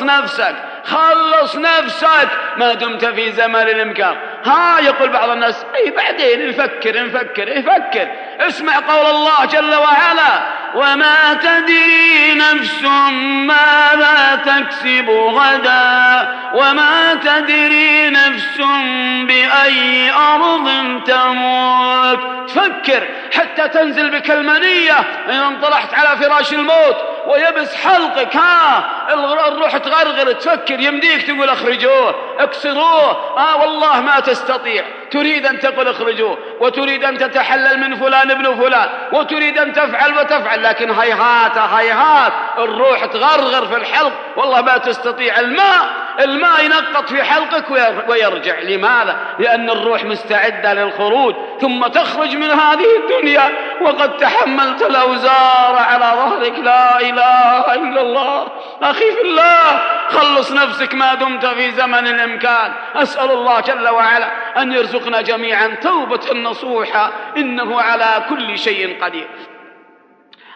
نفسك ما دمت في زمن الإمكان. يقول بعض الناس: بعدين نفكر. اسمع قول الله جل وعلا: وما تدري نفس ماذا تكسب غدا وما تدري نفس بأي أرض تموت. تفكر حتى تنزل بك المنية إن انطلعت على فراش الموت ويبس حلقك، الروح تغرغر، تفكر يمديك تقول: اخرجوه اكسروه، والله ما تستطيع. تريد أن تقول اخرجوه، وتريد أن تتحلل من فلان ابن فلان، وتريد أن تفعل، لكن هيهات الروح تغرغر في الحلق، والله ما تستطيع. الماء ينقط في حلقك ويرجع. لماذا؟ لأن الروح مستعدة للخروج، ثم تخرج من هذه الدنيا وقد تحملت الأوزار على ظهرك. لا إله إلا الله. أخي في الله، خلص نفسك ما دمت في زمن الإمكان. أسأل الله جل وعلا أن يرزقنا جميعا توبة نصوحة، إنه على كل شيء قدير.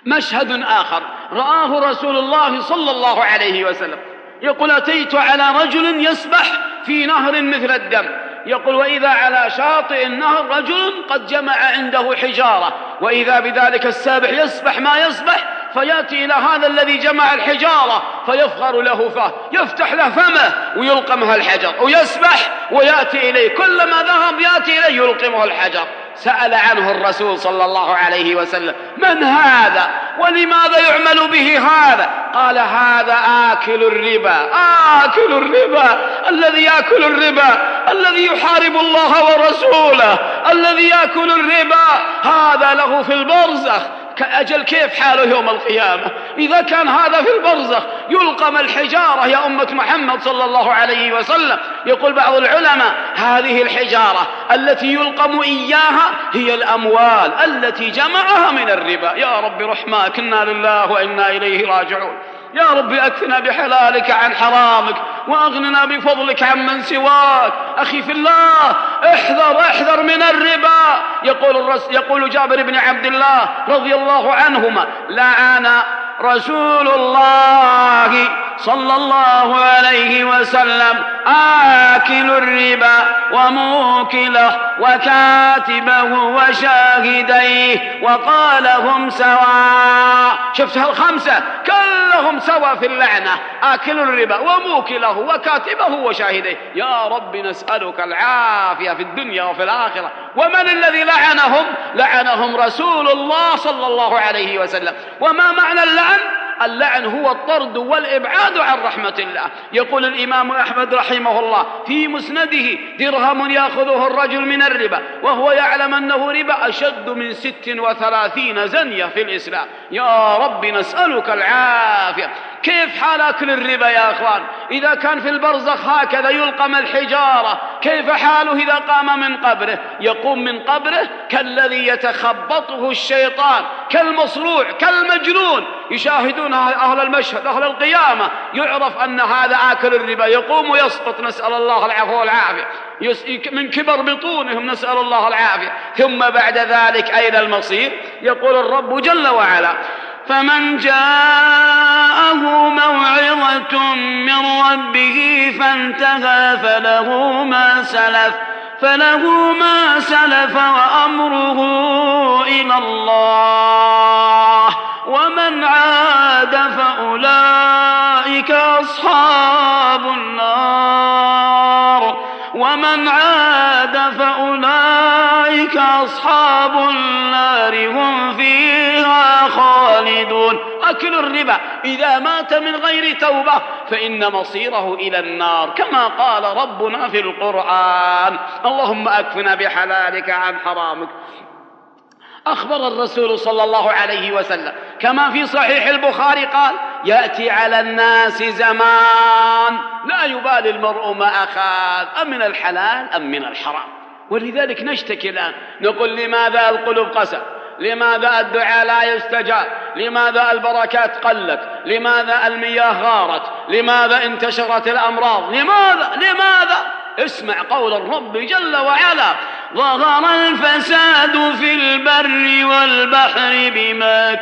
مشهد آخر رآه رسول الله صلى الله عليه وسلم، يقول: أتيت على رجل يسبح في نهر مثل الدم، يقول: وإذا على شاطئ النهر رجل قد جمع عنده حجارة، وإذا بذلك السابح يسبح ما يسبح، فيأتي إلى هذا الذي جمع الحجارة فيفغر له فاه، يفتح له فمه ويلقمها الحجر، ويسبح ويأتي إليه، كلما ذهب يأتي إليه يلقمه الحجر. سأل عنه الرسول صلى الله عليه وسلم: من هذا ولماذا يعمل به هذا؟ قال: هذا آكل الربا. آكل الربا، الذي يأكل الربا، الذي يحارب الله ورسوله، الذي يأكل الربا، هذا له في البرزخ. أجل كيف حاله يوم القيامة إذا كان هذا في البرزخ يلقم الحجارة يا أمة محمد صلى الله عليه وسلم؟ يقول بعض العلماء: هذه الحجارة التي يلقم إياها هي الأموال التي جمعها من الربا. يا رب رحمك، إنا لله وإنا إليه راجعون. يا رب أكفنا بحلالك عن حرامك، وأغننا بفضلك عن من سواك. أخي في الله، احذر من الربا. يقول جابر بن عبد الله رضي الله عنهما: لعن رسول الله صلى الله عليه وسلم آكل الربا وموكله وكاتبه وشاهديه، وقال: هم سواء. شفتها الخمسة كلهم سوا في اللعنة: آكل الربا وموكله وكاتبه وشاهديه. يا رب نسألك العافية في الدنيا وفي الآخرة. ومن الذي لعنهم؟ لعنهم رسول الله صلى الله عليه وسلم. وما معنى اللعن؟ اللعن هو الطرد والإبعاد عن رحمة الله. يقول الإمام أحمد رحمه الله في مسنده: درهم يأخذه الرجل من الربا وهو يعلم أنه ربا أشد من 36 زنية في الإسلام. يا رب نسألك العافية. كيف حال أكل الربا يا أخوان؟ إذا كان في البرزخ هكذا يلقم الحجارة، كيف حاله إذا قام من قبره؟ يقوم من قبره كالذي يتخبطه الشيطان، كالمصروع، كالمجنون. يشاهدون أهل المشهد، أهل القيامة، يعرف أن هذا آكل الربا، يقوم ويسقط، نسأل الله العفو والعافية، من كبر بطونهم، نسأل الله العافية. ثم بعد ذلك أين المصير؟ يقول الرب جل وعلا: فمن جاءه موعظة من ربه فانتهى فله ما سلف وأمره إلى الله، ومن عاد فأولئك أصحاب النار هم فيها خالدون. أكل الربا إذا مات من غير توبة فإن مصيره إلى النار، كما قال ربنا في القرآن: اللهم أكفنا بحلالك عن حرامك. أخبر الرسول صلى الله عليه وسلم كما في صحيح البخاري قال: يأتي على الناس زمان لا يبالي المرء ما أخذ، أم من الحلال أم من الحرام. ولذلك نشتكي الآن، نقول: لماذا القلوب قسى؟ لماذا الدعاء لا يستجاب؟ لماذا البركات قلت؟ لماذا المياه غارت؟ لماذا انتشرت الأمراض؟ لماذا؟ اسمع قول الرب جل وعلا: ظهر الفساد في البر والبحر بما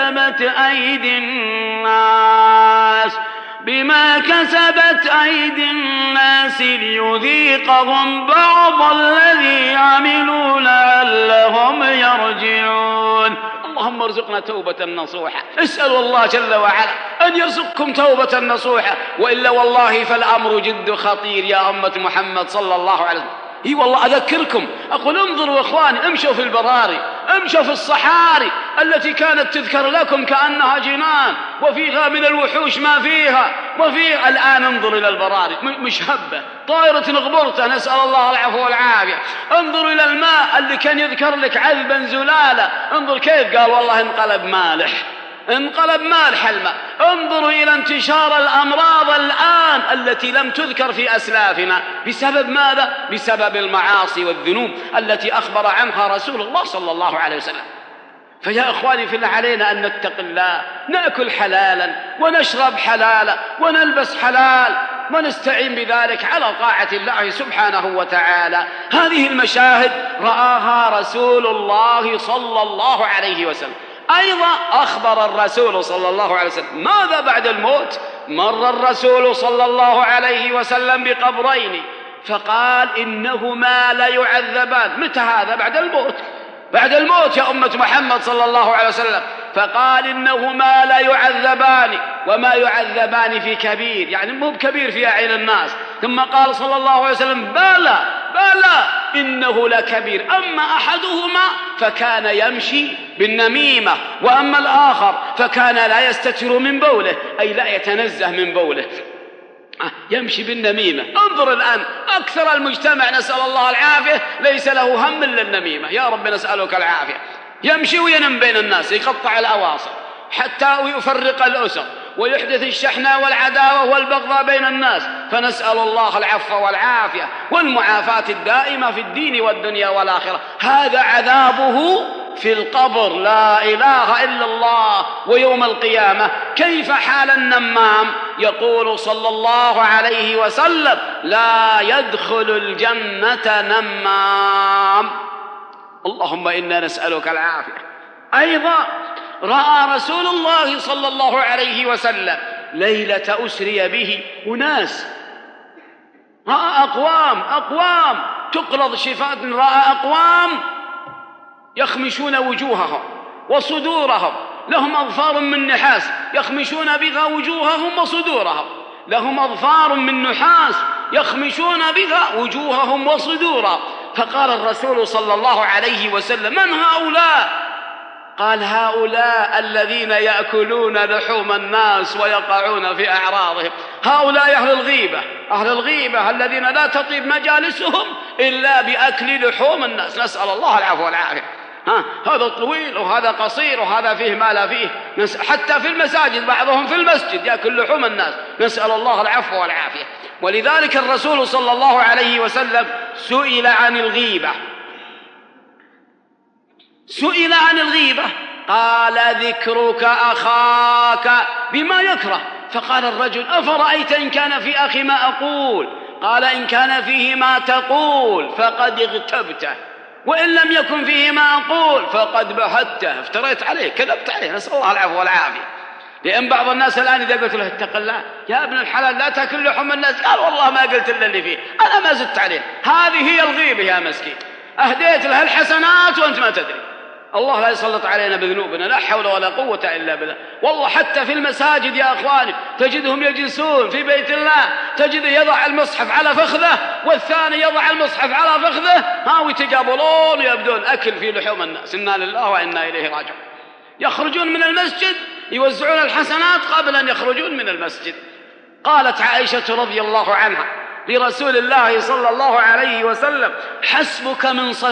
كسبت أيدي الناس ليذيقهم بعض الذي عملوا لعلهم يرجعون. اللهم ارزقنا توبة نصوحة. اسألوا الله جل وعلا أن يرزقكم توبة نصوحة، وإلا والله فالأمر جد خطير يا أمة محمد صلى الله عليه وسلم. والله أذكركم، أقول: انظروا إخواني، امشوا في البراري، امشوا في الصحاري التي كانت تذكر لكم كأنها جنان وفيها من الوحوش ما فيها، الآن انظر إلى البراري مشهبة، طائرة غبرتة، نسأل الله العفو والعافية. انظر إلى الماء اللي كان يذكر لك عذبا زلالة، انظر كيف قال والله انقلب مالح الماء. انظروا إلى انتشار الأمراض الآن التي لم تذكر في أسلافنا. بسبب ماذا؟ بسبب المعاصي والذنوب التي أخبر عنها رسول الله صلى الله عليه وسلم. فيا إخواني في الله علينا أن نتقي الله، نأكل حلالا ونشرب حلالا ونلبس حلال، ونستعين بذلك على طاعة الله سبحانه وتعالى. هذه المشاهد رآها رسول الله صلى الله عليه وسلم. أيضا أخبر الرسول صلى الله عليه وسلم ماذا بعد الموت؟ مر الرسول صلى الله عليه وسلم بقبرين فقال إنهما لا يعذبان. متى هذا؟ بعد الموت. بعد الموت يا أمة محمد صلى الله عليه وسلم. فقال إنهما لا يعذبان وما يعذبان في كبير، يعني مو بكبير في أعين الناس. ثم قال صلى الله عليه وسلم بلى إنه لكبير، أما أحدهما فكان يمشي بالنميمة، وأما الآخر فكان لا يستتر من بوله، أي لا يتنزه من بوله، يمشي بالنميمة. انظر الآن أكثر المجتمع نسأل الله العافية ليس له هم إلا النميمة. يا رب نسألك العافية. يمشي وينم بين الناس، يقطع الأواصر حتى يفرق الأسر ويحدث الشحنة والعداوة والبغضاء بين الناس، فنسأل الله العفو والعافية والمعافاة الدائمة في الدين والدنيا والآخرة. هذا عذابه في القبر، لا إله إلا الله. ويوم القيامة كيف حال النمام؟ يقول صلى الله عليه وسلم لا يدخل الجنة نمام. اللهم إنا نسألك العافية. أيضا رأى رسول الله صلى الله عليه وسلم ليلة أسري به أناس، رأى أقوام تقلض شفاة، رأى أقوام يخمشون وجوههم وصدورهم، لهم أظفار من نحاس يخمشون بها وجوههم وصدورهم، لهم أظفار من نحاس يخمشون بها وجوههم وصدورهم. فقال الرسول صلى الله عليه وسلم من هؤلاء؟ قال هؤلاء الذين يأكلون لحوم الناس ويقعون في أعراضهم، هؤلاء أهل الغيبة الذين لا تطيب مجالسهم إلا بأكل لحوم الناس. نسأل الله العفو والعافية. هذا طويل وهذا قصير وهذا فيه ما لا فيه، حتى في المساجد بعضهم في المسجد يأكل لحوم الناس، نسأل الله العفو والعافية. ولذلك الرسول صلى الله عليه وسلم سئل عن الغيبة قال ذكرك أخاك بما يكره. فقال الرجل أفرأيت إن كان في أخي ما أقول؟ قال إن كان فيه ما تقول فقد اغتبته، وإن لم يكن فيه ما أقول فقد بهته، افتريت عليه، كذبت عليه، نسأل الله العفو والعافية. لأن بعض الناس الآن إذا قلت له اتق الله يا ابن الحلال لا تأكل لحوم الناس، قال والله ما قلت إلا اللي فيه، أنا ما زدت عليه. هذه هي الغيبة يا مسكين، أهديت له الحسنات وأنت ما تدري. الله لا يسلط علينا بذنوبنا، لا حول ولا قوة إلا بالله. والله حتى في المساجد يا أخواني تجدهم يجلسون في بيت الله، تجده يضع المصحف على فخذه والثاني يضع المصحف على فخذه، ويتقابلون ويبدون أكل في لحوم الناس. إنا لله وإنا إليه راجعون. يخرجون من المسجد يوزعون الحسنات قبل أن يخرجون من المسجد. قالت عائشة رضي الله عنها لرسول الله صلى الله عليه وسلم حسبك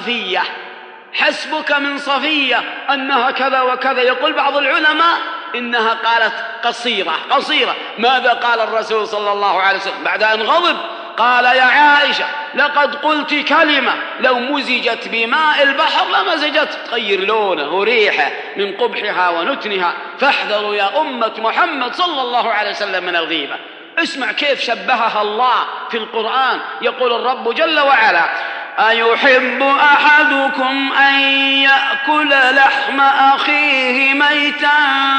من صفية أنها كذا وكذا. يقول بعض العلماء إنها قالت قصيرة. ماذا قال الرسول صلى الله عليه وسلم بعد أن غضب؟ قال يا عائشة لقد قلت كلمة لو مزجت بماء البحر لمزجت، تغير لونه وريحه من قبحها ونتنها. فاحذروا يا أمة محمد صلى الله عليه وسلم من الغيبة. اسمع كيف شبهها الله في القرآن. يقول الرب جل وعلا أيحب أحدكم أن يأكل لحم أخيه ميتا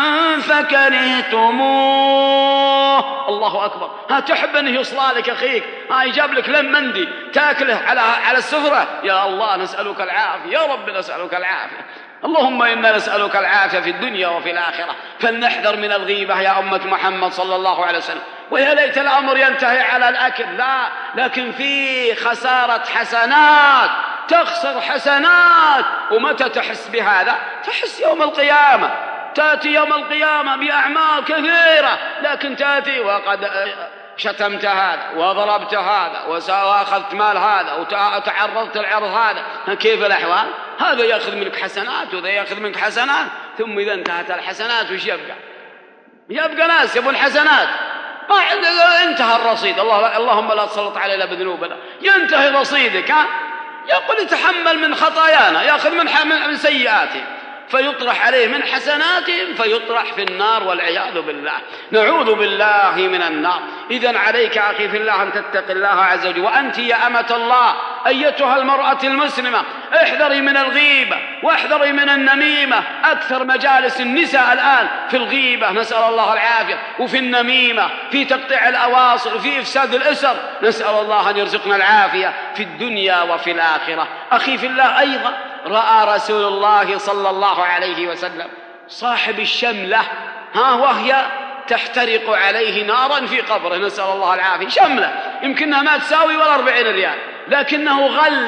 فكرهتموه؟ الله أكبر. تحب أنه يصلى لك أخيك، يجاب لك لم مندي تأكله على السفرة؟ يا الله نسألك العافية، يا رب نسألك العافية. اللهم إنا نسألك العافية في الدنيا وفي الآخرة. فلنحذر من الغيبة يا أمة محمد صلى الله عليه وسلم. ويا ليت الأمر ينتهي على الأكل، لا، لكن في خسارة حسنات، تخسر حسنات. ومتى تحس بهذا؟ تحس يوم القيامة. تأتي يوم القيامة بأعمال كثيرة، لكن تأتي وقد شتمت هذا وضربت هذا وأخذت مال هذا وتعرضت العرض هذا. كيف الأحوال؟ هذا يأخذ منك حسنات وذا يأخذ منك حسنات. ثم إذا انتهت الحسنات وش يبقى ناس يبون حسنات، ما انتهى الرصيد. اللهم لا تسلط علينا بذنوبنا. ينتهي رصيدك، يقول يتحمل من خطايانا، يأخذ من سيئاته. فيطرح عليه من حسناتهم فيطرح في النار والعياذ بالله، نعوذ بالله من النار. إذن عليك أخي في الله أن تتق الله عز وجل. وأنت يا أمة الله أيتها المرأة المسلمة احذري من الغيبة واحذري من النميمة. أكثر مجالس النساء الآن في الغيبة نسأل الله العافية، وفي النميمة، في تقطيع الأواصر، في إفساد الأسر، نسأل الله أن يرزقنا العافية في الدنيا وفي الآخرة. أخي في الله أيضا رأى رسول الله صلى الله عليه وسلم صاحب الشملة وهي تحترق عليه نارا في قبره، نسأل الله العافية. شملة يمكنها ما تساوي ولا 40 ريال، لكنه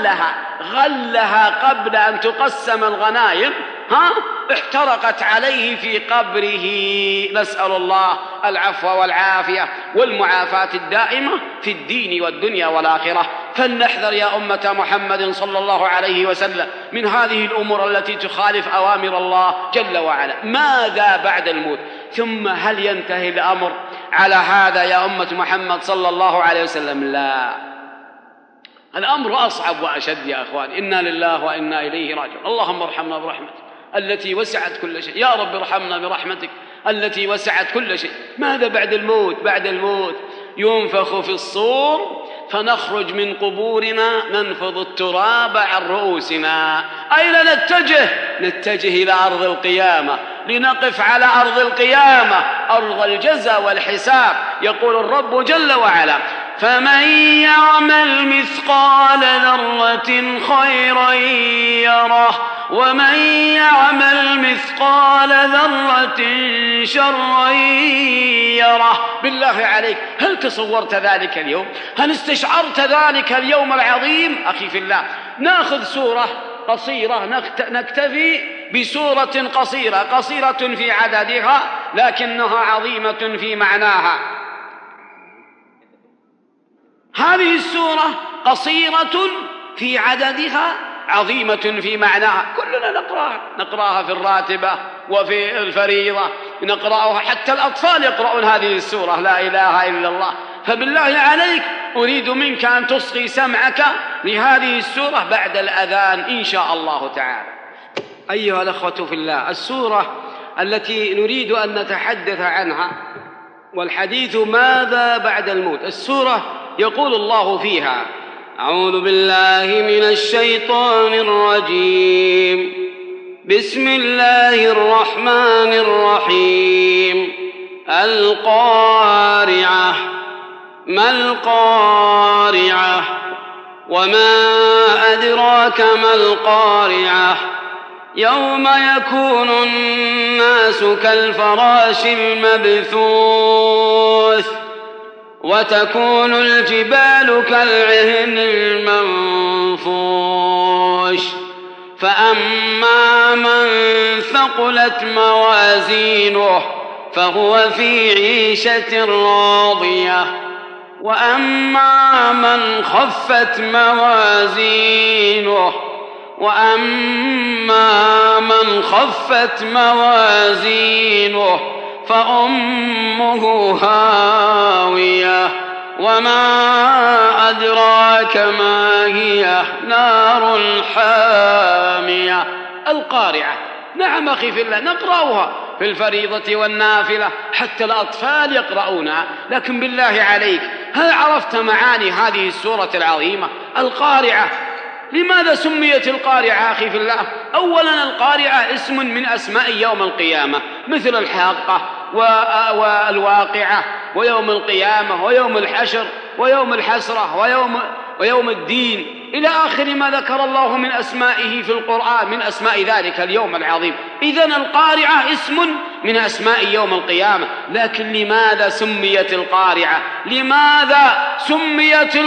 غلها قبل أن تقسم الغنائم احترقت عليه في قبره. نسأل الله العفو والعافية والمعافاة الدائمة في الدين والدنيا والآخرة. فلنحذر يا أمة محمد صلى الله عليه وسلم من هذه الأمور التي تخالف أوامر الله جل وعلا. ماذا بعد الموت؟ ثم هل ينتهي الأمر على هذا يا أمة محمد صلى الله عليه وسلم؟ لا، الأمر أصعب وأشد يا أخوان. إنا لله وإنا إليه راجعون. اللهم ارحمنا برحمتك التي وسعت كل شيء، يا رب ارحمنا برحمتك التي وسعت كل شيء. ماذا بعد الموت؟ بعد الموت ينفخ في الصور فنخرج من قبورنا ننفض التراب عن رؤوسنا. أين نتجه؟ نتجه إلى أرض القيامة، لنقف على أرض القيامة، أرض الجزاء والحساب. يقول الرب جل وعلا: فمن يعمل مثقال ذرة خيرا يره ومن يعمل مثقال ذرة شرا يره. بالله عليك، هل تصورت ذلك اليوم؟ هل استشعرت ذلك اليوم العظيم؟ أخي في الله، نأخذ سورة قصيرة، نكتفي بسورة قصيرة في عددها لكنها عظيمة في معناها. هذه السورة قصيرة في عددها عظيمة في معناها. كلنا نقرأها في الراتبة وفي الفريضة، نقرأها، حتى الأطفال يقرؤون هذه السورة، لا إله إلا الله. فبالله عليك أريد منك أن تصغي سمعك لهذه السورة بعد الأذان إن شاء الله تعالى. أيها الأخوة في الله، السورة التي نريد أن نتحدث عنها والحديث ماذا بعد الموت. السورة يقول الله فيها: أعوذ بالله من الشيطان الرجيم، بسم الله الرحمن الرحيم. القارعة. ما القارعة؟ وما أدراك ما القارعة؟ يوم يكون الناس كالفراش المبثوث وتكون الجبال كالعهن المنفوش. فأما من ثقلت موازينه فهو في عيشة راضية وأما من خفت موازينه فأمه هاوية وما أدراك ما هي، نار حامية. القارعة، نعم أخي في الله، نقرأها في الفريضة والنافلة، حتى الأطفال يقرؤونها. لكن بالله عليك، هل عرفت معاني هذه السورة العظيمة؟ القارعة، لماذا سميت القارعة أخي في الله؟ أولا القارعة اسم من أسماء يوم القيامة، مثل الحاقة والواقعة ويوم القيامة ويوم الحشر ويوم الحسرة ويوم الدين إلى آخر ما ذكر الله من أسمائه في القرآن من أسماء ذلك اليوم العظيم. إذن القارعة اسم من أسماء يوم القيامة. لكن لماذا سميت القارعة؟ لماذا سميت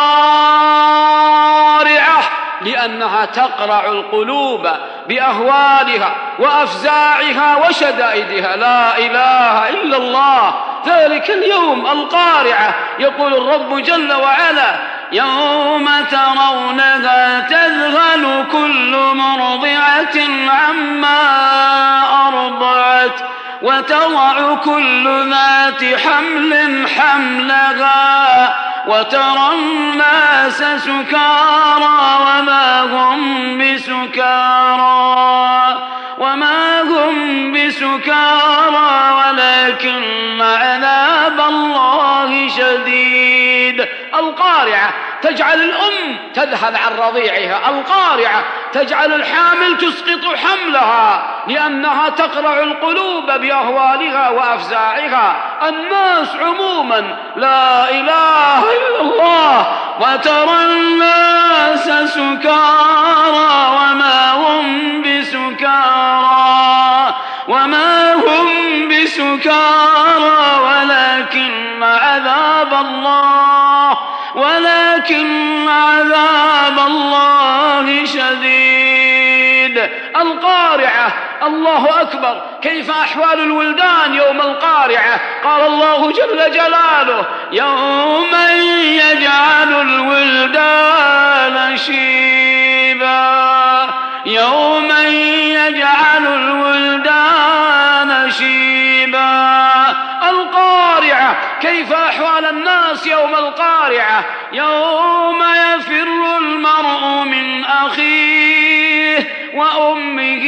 القارعة؟ لأنها تقرع القلوب بأهوالها وأفزاعها وشدائدها. لا إله إلا الله. ذلك اليوم القارعة. يقول الرب جل وعلا: يوم ترونها تذهل كل مرضعة عما أرضعت وتضع كل ذات حمل حملها وترى الناس سكارى وما هم بسكارى وما القارعة تجعل الأم تذهل عن رضيعها، القارعة تجعل الحامل تسقط حملها لأنها تقرع القلوب بأهوالها وأفزاعها. الناس عموما لا إله إلا الله. وترى الناس سكارى وما هم بسكارى ولكن عذاب الله شديد. القارعة، الله أكبر، كيف أحوال الولدان يوم القارعة؟ قال الله جل جلاله: يوم يجعل الولدان شيبا، يوم يجعل الولدان شيبا. القارعة، كيف أحوال الناس يوم القارعة؟ يوم يفر المرء من أخيه وأمه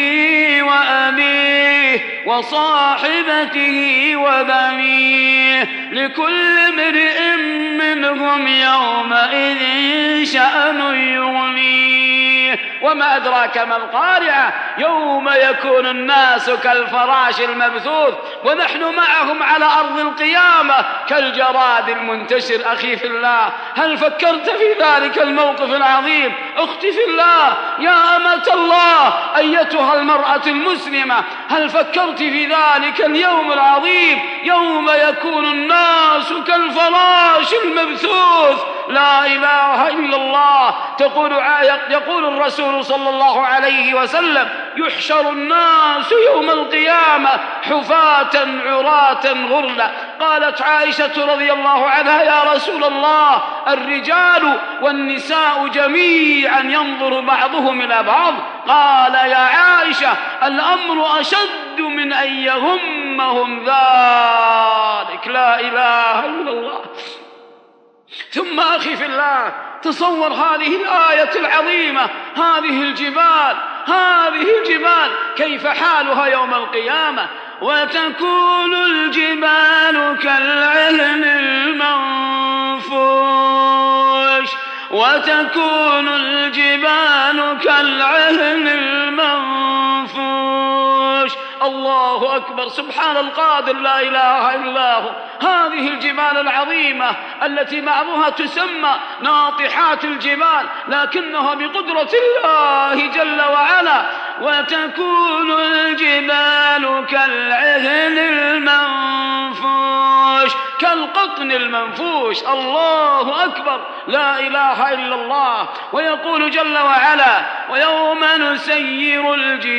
وأبيه وصاحبته وبنيه، لكل امرئ منهم يومئذ شأن يغنيه. وما أدراك ما القارعة؟ يوم يكون الناس كالفراش المبثوث ونحن معهم على أرض القيامة كالجراد المنتشر. أخي في الله، هل فكرت في ذلك الموقف العظيم؟ أختي في الله، يا أمة الله، أيتها المرأة المسلمة، هل فكرت في ذلك اليوم العظيم يوم يكون الناس كالفراش المبثوث؟ لا إله إلا الله. يقول الرسول صلى الله عليه وسلم: يحشر الناس يوم القيامة حفاة عراة غرلا. قالت عائشة رضي الله عنها: يا رسول الله، الرجال والنساء جميعا ينظر بعضهم إلى بعض. قال: يا عائشة، الأمر أشد من أن يهمهم ذلك. لا إله إلا الله. ثم أخي في الله، تصور هذه الآية العظيمة، هذه الجبال كيف حالها يوم القيامة. وتكون الجبال كالعهن المنفوش، وتكون الجبال كالعهن المنفوش. الله أكبر، سبحان القادر، لا إله إلا هو. هذه الجبال العظيمة التي بعضها تسمى ناطحات الجبال، لكنها بقدرة الله جل وعلا. وتكون الجبال كالعهن المنفوش، كالقطن المنفوش. الله أكبر، لا إله إلا الله. ويقول جل وعلا: ويوم نسير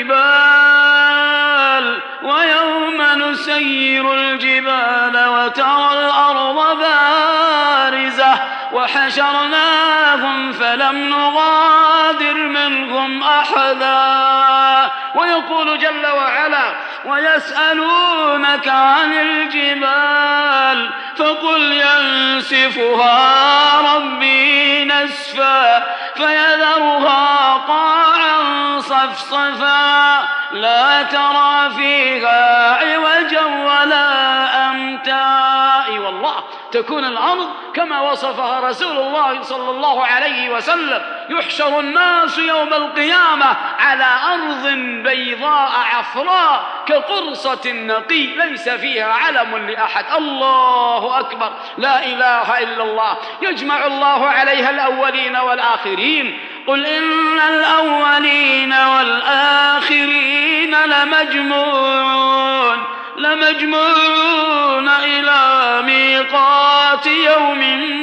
الجبال وترى الأرض بارزة وحشرناهم فلم نغادر منهم أحدا. ويقول جل وعلا: ويسألونك عن الجبال فقل ينسفها ربي نسفا فيذرها قاعا صفصفا لا ترى فيها عوجا ولا أمتا. والله تكون الأرض كما وصفها رسول الله صلى الله عليه وسلم: يحشر الناس يوم القيامة على أرض بيضاء عفراء كقرصة نقي ليس فيها علم لأحد. الله أكبر، لا إله إلا الله. يجمع الله عليها الأولين والآخرين. قل إن الأولين والآخرين لمجموعون إلى ميقات يوم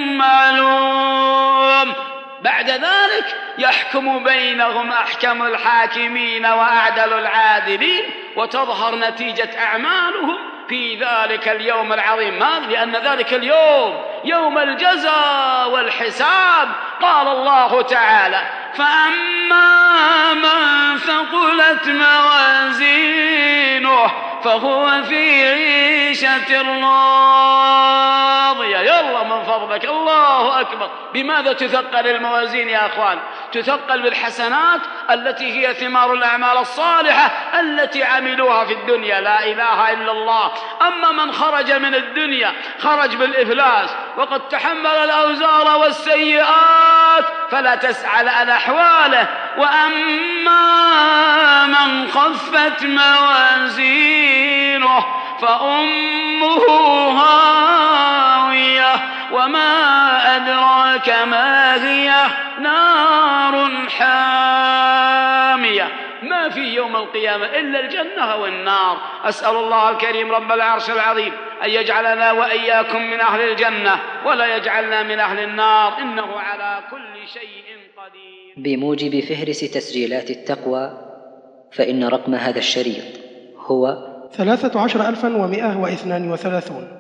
معلوم. بعد ذلك يحكم بينهم أحكم الحاكمين وأعدل العادلين، وتظهر نتيجة أعمالهم في ذلك اليوم العظيم. ماذا؟ لأن ذلك اليوم يوم الجزاء والحساب. قال الله تعالى: فأما من ثقلت موازينه فهو في عيشة راضية. يلا من فضلك، الله أكبر. بماذا تثقل الموازين يا أخوان؟ تثقل بالحسنات التي هي ثمار الأعمال الصالحة التي عملوها في الدنيا. لا إله إلا الله. أما من خرج من الدنيا خرج بالإفلاس وقد تحمل الأوزار والسيئات فلا تسأل عن أحواله. وأما من خفت موازينه فأمه هاوية وما أدراك ما هي نار حامية. ما في يوم القيامة إلا الجنة والنار. أسأل الله الكريم رب العرش العظيم أن يجعلنا وإياكم من أهل الجنة ولا يجعلنا من أهل النار، إنه على كل شيء قدير. بموجب فهرس تسجيلات التقوى فإن رقم هذا الشريط هو 13,132.